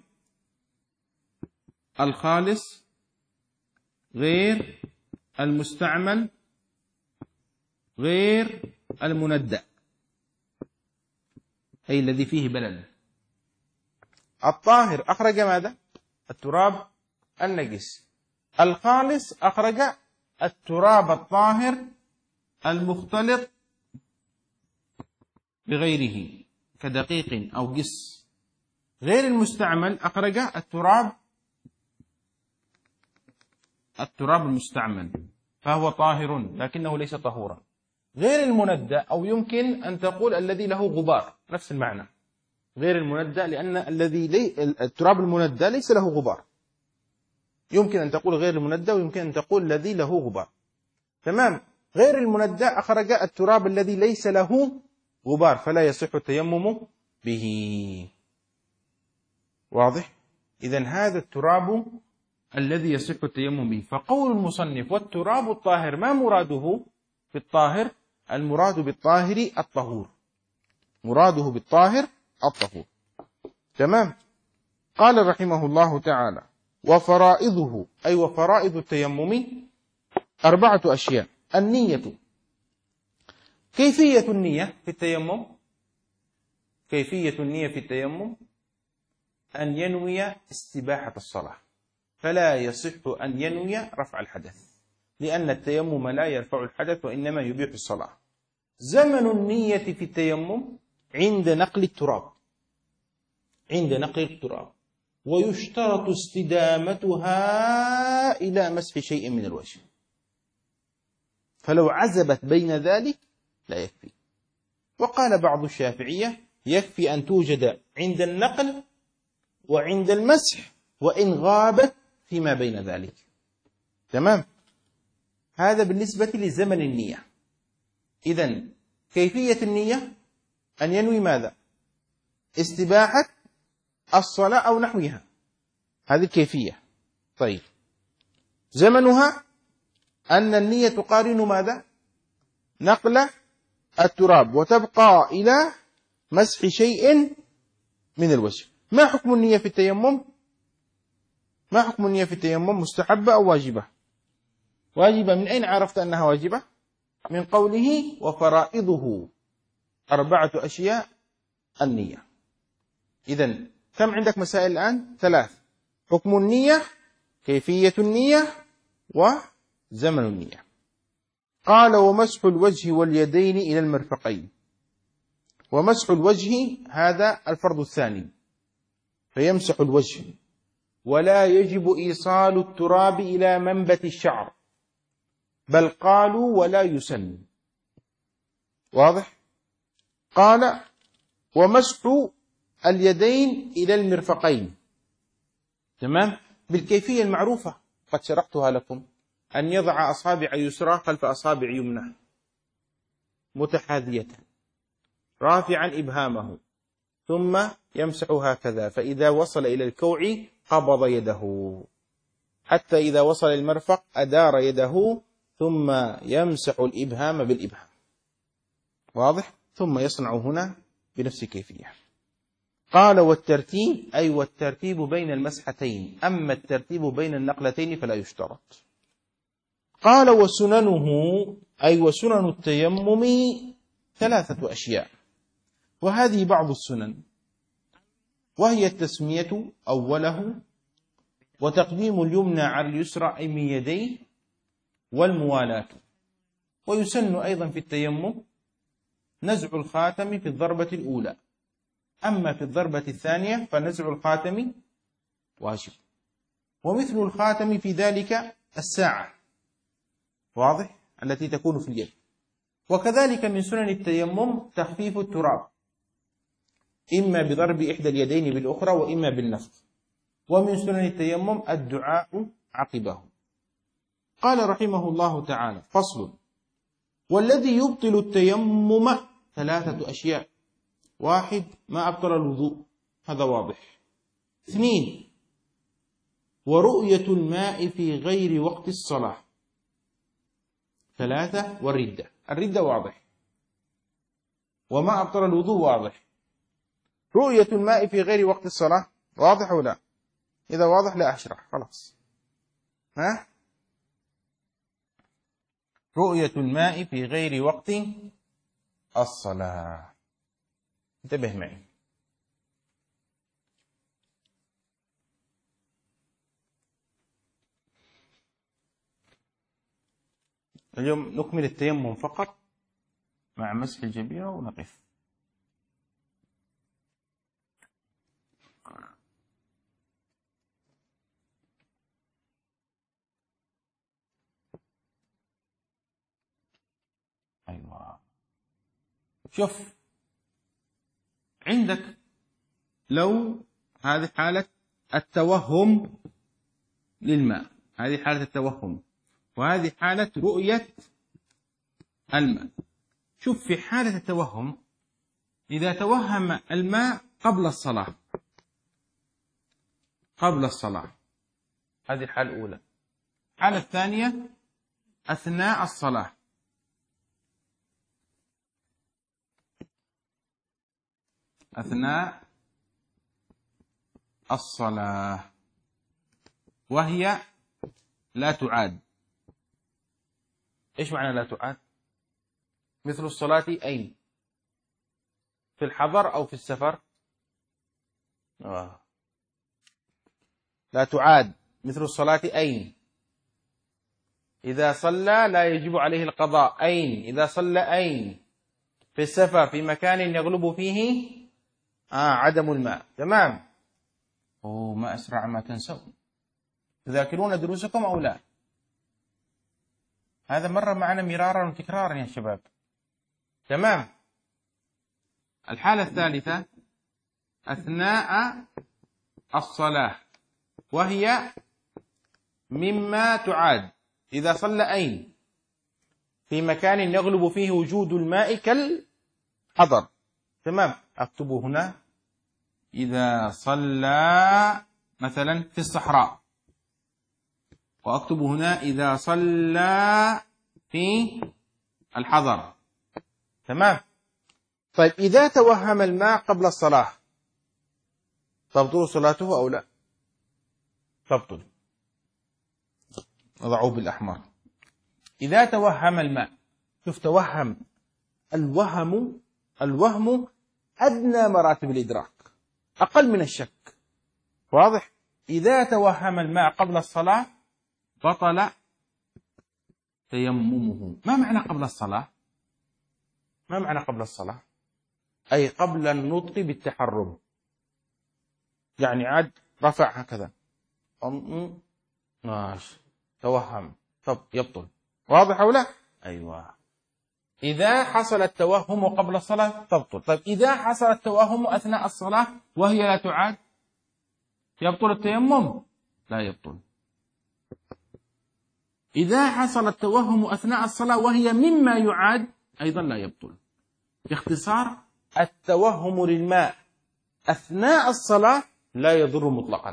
Speaker 1: الخالص، غير المستعمل، غير المندأ، أي الذي فيه بلل. الطاهر أخرج ماذا؟ التراب النجس. الخالص أخرج التراب الطاهر المختلط بغيره كدقيق أو جس. غير المستعمل أخرج التراب المستعمل، فهو طاهر لكنه ليس طهورا. غير المندى، أو يمكن أن تقول الذي له غبار، نفس المعنى. غير المندى لأن التراب المندى ليس له غبار. يمكن أن تقول غير المندى، ويمكن أن تقول الذي له غبار. تمام. غير المندى أخرج التراب الذي ليس له غبار، فلا يصح التيمم به. واضح؟ إذن هذا التراب الذي يصح التيمم به. فقول المصنف والتراب الطاهر، ما مراده بالطاهر؟ المراد بالطاهر الطهور، مراده بالطاهر الطهور. تمام. قال رحمه الله تعالى وفرائضه، أي وفرائض التيمم 4 أشياء. النية. كيفية النية في التيمم؟ كيفية النية في التيمم أن ينوي استباحة الصلاة، فلا يصح أن ينوي رفع الحدث، لأن التيمم لا يرفع الحدث وإنما يبيح الصلاة. زمن النية في التيمم عند نقل التراب، ويشترط استدامتها إلى مسح شيء من الوجه، فلو عزبت بين ذلك لا يكفي. وقال بعض الشافعية يكفي أن توجد عند النقل وعند المسح وإن غابت فيما بين ذلك. تمام. هذا بالنسبة لزمن النية. إذن كيفية النية أن ينوي ماذا؟ استباحة الصلاة أو نحوها، هذه الكيفية. طيب، زمنها أن النية تقارن ماذا؟ نقل التراب وتبقى إلى مسح شيء من الوجه. ما حكم النية في التيمم؟ ما حكم النية في التيمم؟ مستحبة أو واجبة؟ واجبة. من أين عرفت أنها واجبة؟ من قوله وفرائضه 4 أشياء النية. إذن كم عندك مسائل الآن؟ 3: حكم النية، كيفية النية، وزمن النية. قال ومسح الوجه واليدين إلى المرفقين. ومسح الوجه هذا الفرض الثاني، فيمسح الوجه، ولا يجب إيصال التراب إلى منبت الشعر، بل قالوا ولا يسن. واضح؟ قال ومسح اليدين إلى المرفقين، تمام، بالكيفية المعروفة قد شرحتها لكم، أن يضع أصابع يسرى خلف أصابع يمنى متحاذية، رافعا إبهامه، ثم يمسح هكذا، فإذا وصل إلى الكوع قبض يده، حتى إذا وصل المرفق أدار يده، ثم يمسح الإبهام بالإبهام. واضح؟ ثم يصنع هنا بنفس الكيفية. قال والترتيب، أي والترتيب بين المسحتين، أما الترتيب بين النقلتين فلا يشترط. قال وسننه، أي وسنن التيمم 3 أشياء، وهذه بعض السنن، وهي التسمية أوله، وتقديم اليمنى على اليسرى أي من يديه، والموالاة. ويسن أيضا في التيمم نزع الخاتم في الضربة الأولى، أما في الضربة الثانية فنزع الخاتم واجب، ومثل الخاتم في ذلك الساعة، واضح، التي تكون في اليد. وكذلك من سنن التيمم تخفيف التراب، إما بضرب إحدى اليدين بالأخرى وإما بالنفخ. ومن سنن التيمم الدعاء عقبه. قال رحمه الله تعالى: فصل. والذي يبطل التيمم 3 أشياء: 1 ما أبطل الوضوء، هذا واضح. 2 ورؤية الماء في غير وقت الصلاة. 3 والردة. الردة واضح، وما أبطل الوضوء واضح. رؤية الماء في غير وقت الصلاة واضح ولا؟ إذا واضح لا أشرح، خلاص. ها؟ رؤية الماء في غير وقت الصلاة، انتبه معي. اليوم نكمل التيمم فقط مع مسح الجبيرة ونقف. أيوة، شوف عندك، لو هذه حالة التوهم للماء، هذه حالة التوهم، وهذه حالة رؤية الماء. شوف في حالة التوهم، إذا توهم الماء قبل الصلاة، هذه الحالة الأولى. الحالة الثانية أثناء الصلاة. أثناء الصلاة، وهي لا تعاد. إيش معنى لا تعاد؟ مثل الصلاة أين؟ في الحضر أو في السفر؟ لا تعاد. مثل الصلاة أين؟ إذا صلى لا يجب عليه القضاء. أين؟ إذا صلى أين؟ في السفر، في مكان يغلب فيه عدم الماء. تمام. ما أسرع ما تنسون. تذاكرون دروسكم أو لا؟ هذا مرة معنا مرارا وتكرارا يا شباب. تمام. الحالة الثالثة أثناء الصلاة، وهي مما تعاد. إذا صلى أين؟ في مكان يغلب فيه وجود الماء كالحضر. تمام. أكتبه هنا: إذا صلى مثلا في الصحراء، وأكتب هنا إذا صلى في الحضر. تمام. طيب إذا توهم الماء قبل الصلاة تبطل صلاته أو لا؟ تبطل. نضعه بالأحمر. إذا توهم الماء، شوف توهم، الوهم أدنى مراتب الإدراك، أقل من الشك. واضح؟ إذا توهم الماء قبل الصلاة بطل تيممه. ما معنى قبل الصلاة؟ ما معنى قبل الصلاة؟ أي قبل النطق بالتحرم. يعني عاد رفع هكذا ماشي توهم، طب يبطل. واضح أو لا؟ أيوة. إذا حصل التوهم قبل الصلاة تبطل. طيب إذا حصل التوهم أثناء الصلاة وهي لا تعاد يبطل التيمم؟ لا يبطل. إذا حصل التوهم أثناء الصلاة وهي مما يعاد أيضا لا يبطل. باختصار التوهم للماء أثناء الصلاة لا يضر مطلقا.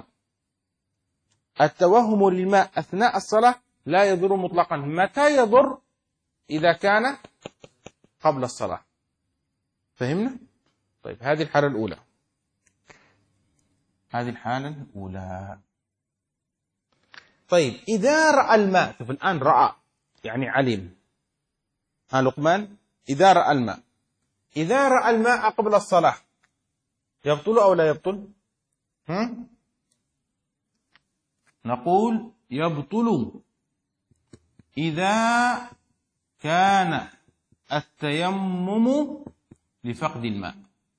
Speaker 1: التوهم للماء أثناء الصلاة لا يضر مطلقا. متى يضر؟ إذا كان قبل الصلاة. فهمنا؟ طيب هذه الحالة الأولى. هذه الحالة الأولى. طيب إذا رأى الماء، شوف الآن رأى يعني علم. لقمان إذا رأى الماء، إذا رأى الماء قبل الصلاة يبطل أو لا يبطل؟ نقول يبطل إذا كان التيمم لفقد الماء.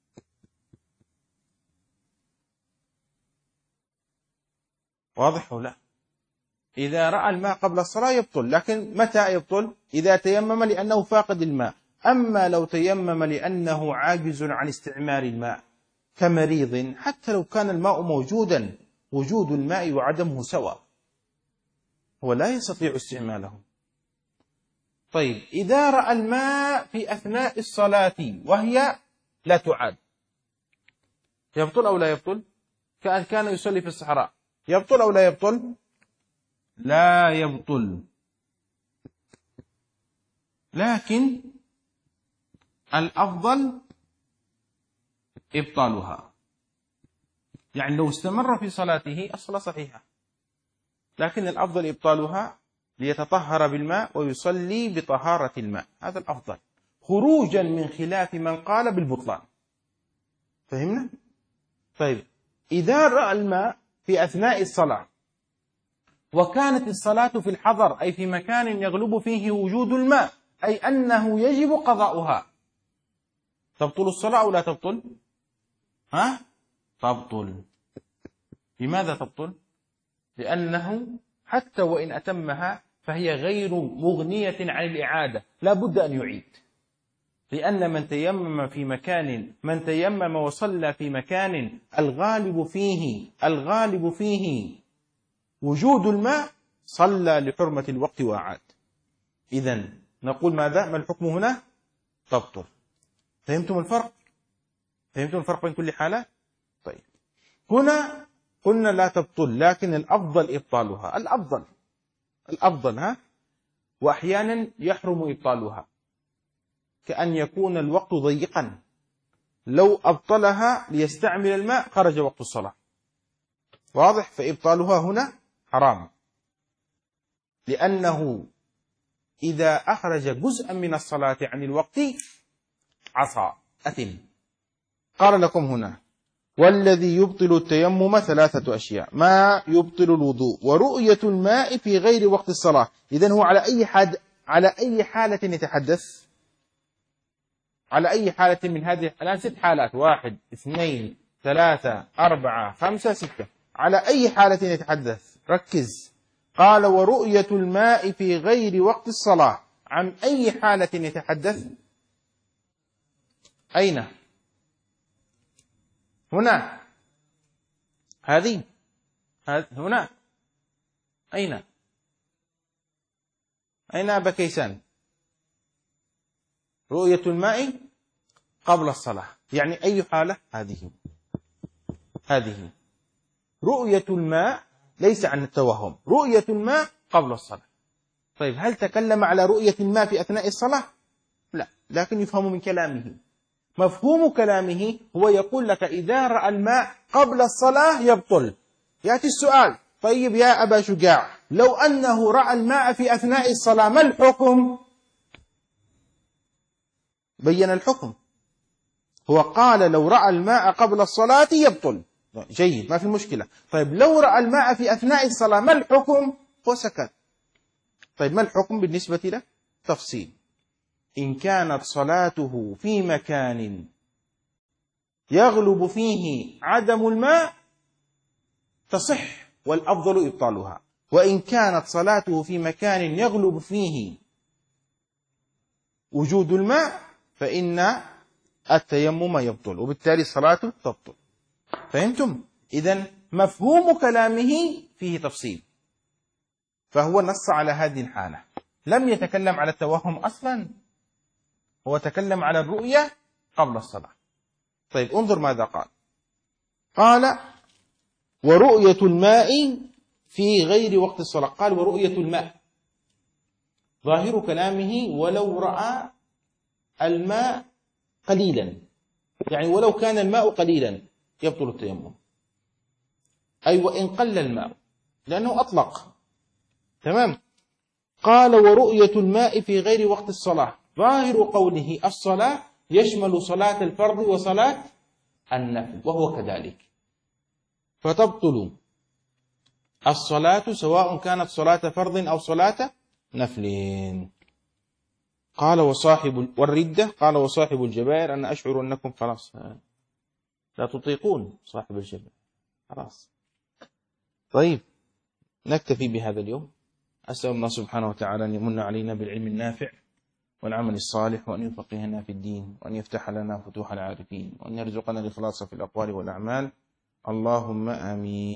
Speaker 1: واضح ولا؟ إذا رأى الماء قبل الصلاة يبطل، لكن متى يبطل؟ إذا تيمم لأنه فاقد الماء. أما لو تيمم لأنه عاجز عن استعمال الماء كمريض، حتى لو كان الماء موجودا، وجود الماء وعدمه سواء، هو لا يستطيع استعماله. طيب إذا رأى الماء في أثناء الصلاة وهي لا تعاد يبطل أو لا يبطل؟ كان يصلي في الصحراء يبطل أو لا يبطل؟ لا يبطل. لكن الأفضل إبطالها. يعني لو استمر في صلاته الصلاة صحيحة، لكن الأفضل إبطالها ليتطهر بالماء ويصلي بطهارة الماء. هذا الأفضل، خروجا من خلاف من قال بالبطلان. فهمنا؟ طيب إذا رأى الماء في أثناء الصلاة وكانت الصلاة في الحضر، أي في مكان يغلب فيه وجود الماء، أي أنه يجب قضاؤها، تبطل الصلاة أو لا تبطل؟ تبطل. لماذا تبطل؟ لأنه حتى وإن أتمها فهي غير مغنية عن الإعادة، لا بد أن يعيد. لأن من تيمم وصلى في مكان الغالب فيه وجود الماء صلى لحرمة الوقت وأعاد. إذن نقول ماذا؟ ما الحكم هنا؟ تبطل. فهمتم الفرق؟ فهمتم الفرق بين كل حالة؟ طيب هنا قلنا لا تبطل، لكن الأفضل إبطالها. الأفضل وأحيانا يحرم إبطالها، كأن يكون الوقت ضيقا، لو أبطلها ليستعمل الماء خرج وقت الصلاة. واضح؟ فإبطالها هنا حرام، لأنه إذا أخرج جزءا من الصلاة عن الوقت عصى أثم. قال لكم هنا والذي يبطل التيمم 3 أشياء: ما يبطل الوضوء، ورؤية الماء في غير وقت الصلاة. إذن هو على أي حالة يتحدث؟ على أي حالة من هذه الآن 6 حالات: 1 2 3 4 5 6. على أي حالة يتحدث؟ ركز. قال ورؤية الماء في غير وقت الصلاة. عن أي حالة يتحدث؟ أين؟ هنا. هذه هنا. أين أبا كيسان؟ رؤية الماء قبل الصلاة، يعني أي حالة؟ هذه رؤية الماء، ليس عن التوهم. رؤية الماء قبل الصلاة. طيب هل تكلم على رؤية الماء في أثناء الصلاة؟ لا، لكن يفهم من كلامه. مفهوم كلامه هو يقول لك إذا رأى الماء قبل الصلاة يبطل. يأتي السؤال: طيب يا أبا شجاع، لو أنه رأى الماء في أثناء الصلاة ما الحكم؟ بين الحكم. هو قال لو رأى الماء قبل الصلاة يبطل. جيد، ما في مشكلة. طيب لو رأى الماء في أثناء الصلاة ما الحكم؟ هو سكت. طيب ما الحكم بالنسبة له؟ تفصيل. إن كانت صلاته في مكان يغلب فيه عدم الماء تصح والأفضل إبطالها، وإن كانت صلاته في مكان يغلب فيه وجود الماء فإن التيمم يبطل، وبالتالي صلاته تبطل. فهمتم؟ إذن مفهوم كلامه فيه تفصيل، فهو نص على هذه الحالة، لم يتكلم على التوهم أصلا، هو تكلم على الرؤية قبل الصلاة. طيب انظر ماذا قال. قال: ورؤية الماء في غير وقت الصلاة. قال: ورؤية الماء، ظاهر كلامه ولو رأى الماء قليلا، يعني ولو كان الماء قليلا يبطل التيمم، أي وإن قل الماء، لأنه أطلق. تمام. قال: ورؤية الماء في غير وقت الصلاة، ظاهر قوله الصلاة يشمل صلاة الفرض وصلاة النفل، وهو كذلك، فتبطل الصلاة سواء كانت صلاة فرض أو صلاة نفل. قال: والردة. قال: وصاحب الجبائر أنا أشعر أنكم خلاص لا تطيقون صاحب الجبائر خلاص. طيب نكتفي بهذا اليوم. أسأل الله سبحانه وتعالى أن يمن علينا بالعلم النافع والعمل الصالح، وأن يفقهنا في الدين، وأن يفتح لنا فتوح العارفين، وأن يرزقنا الإخلاص في الأقوال والأعمال. اللهم آمين.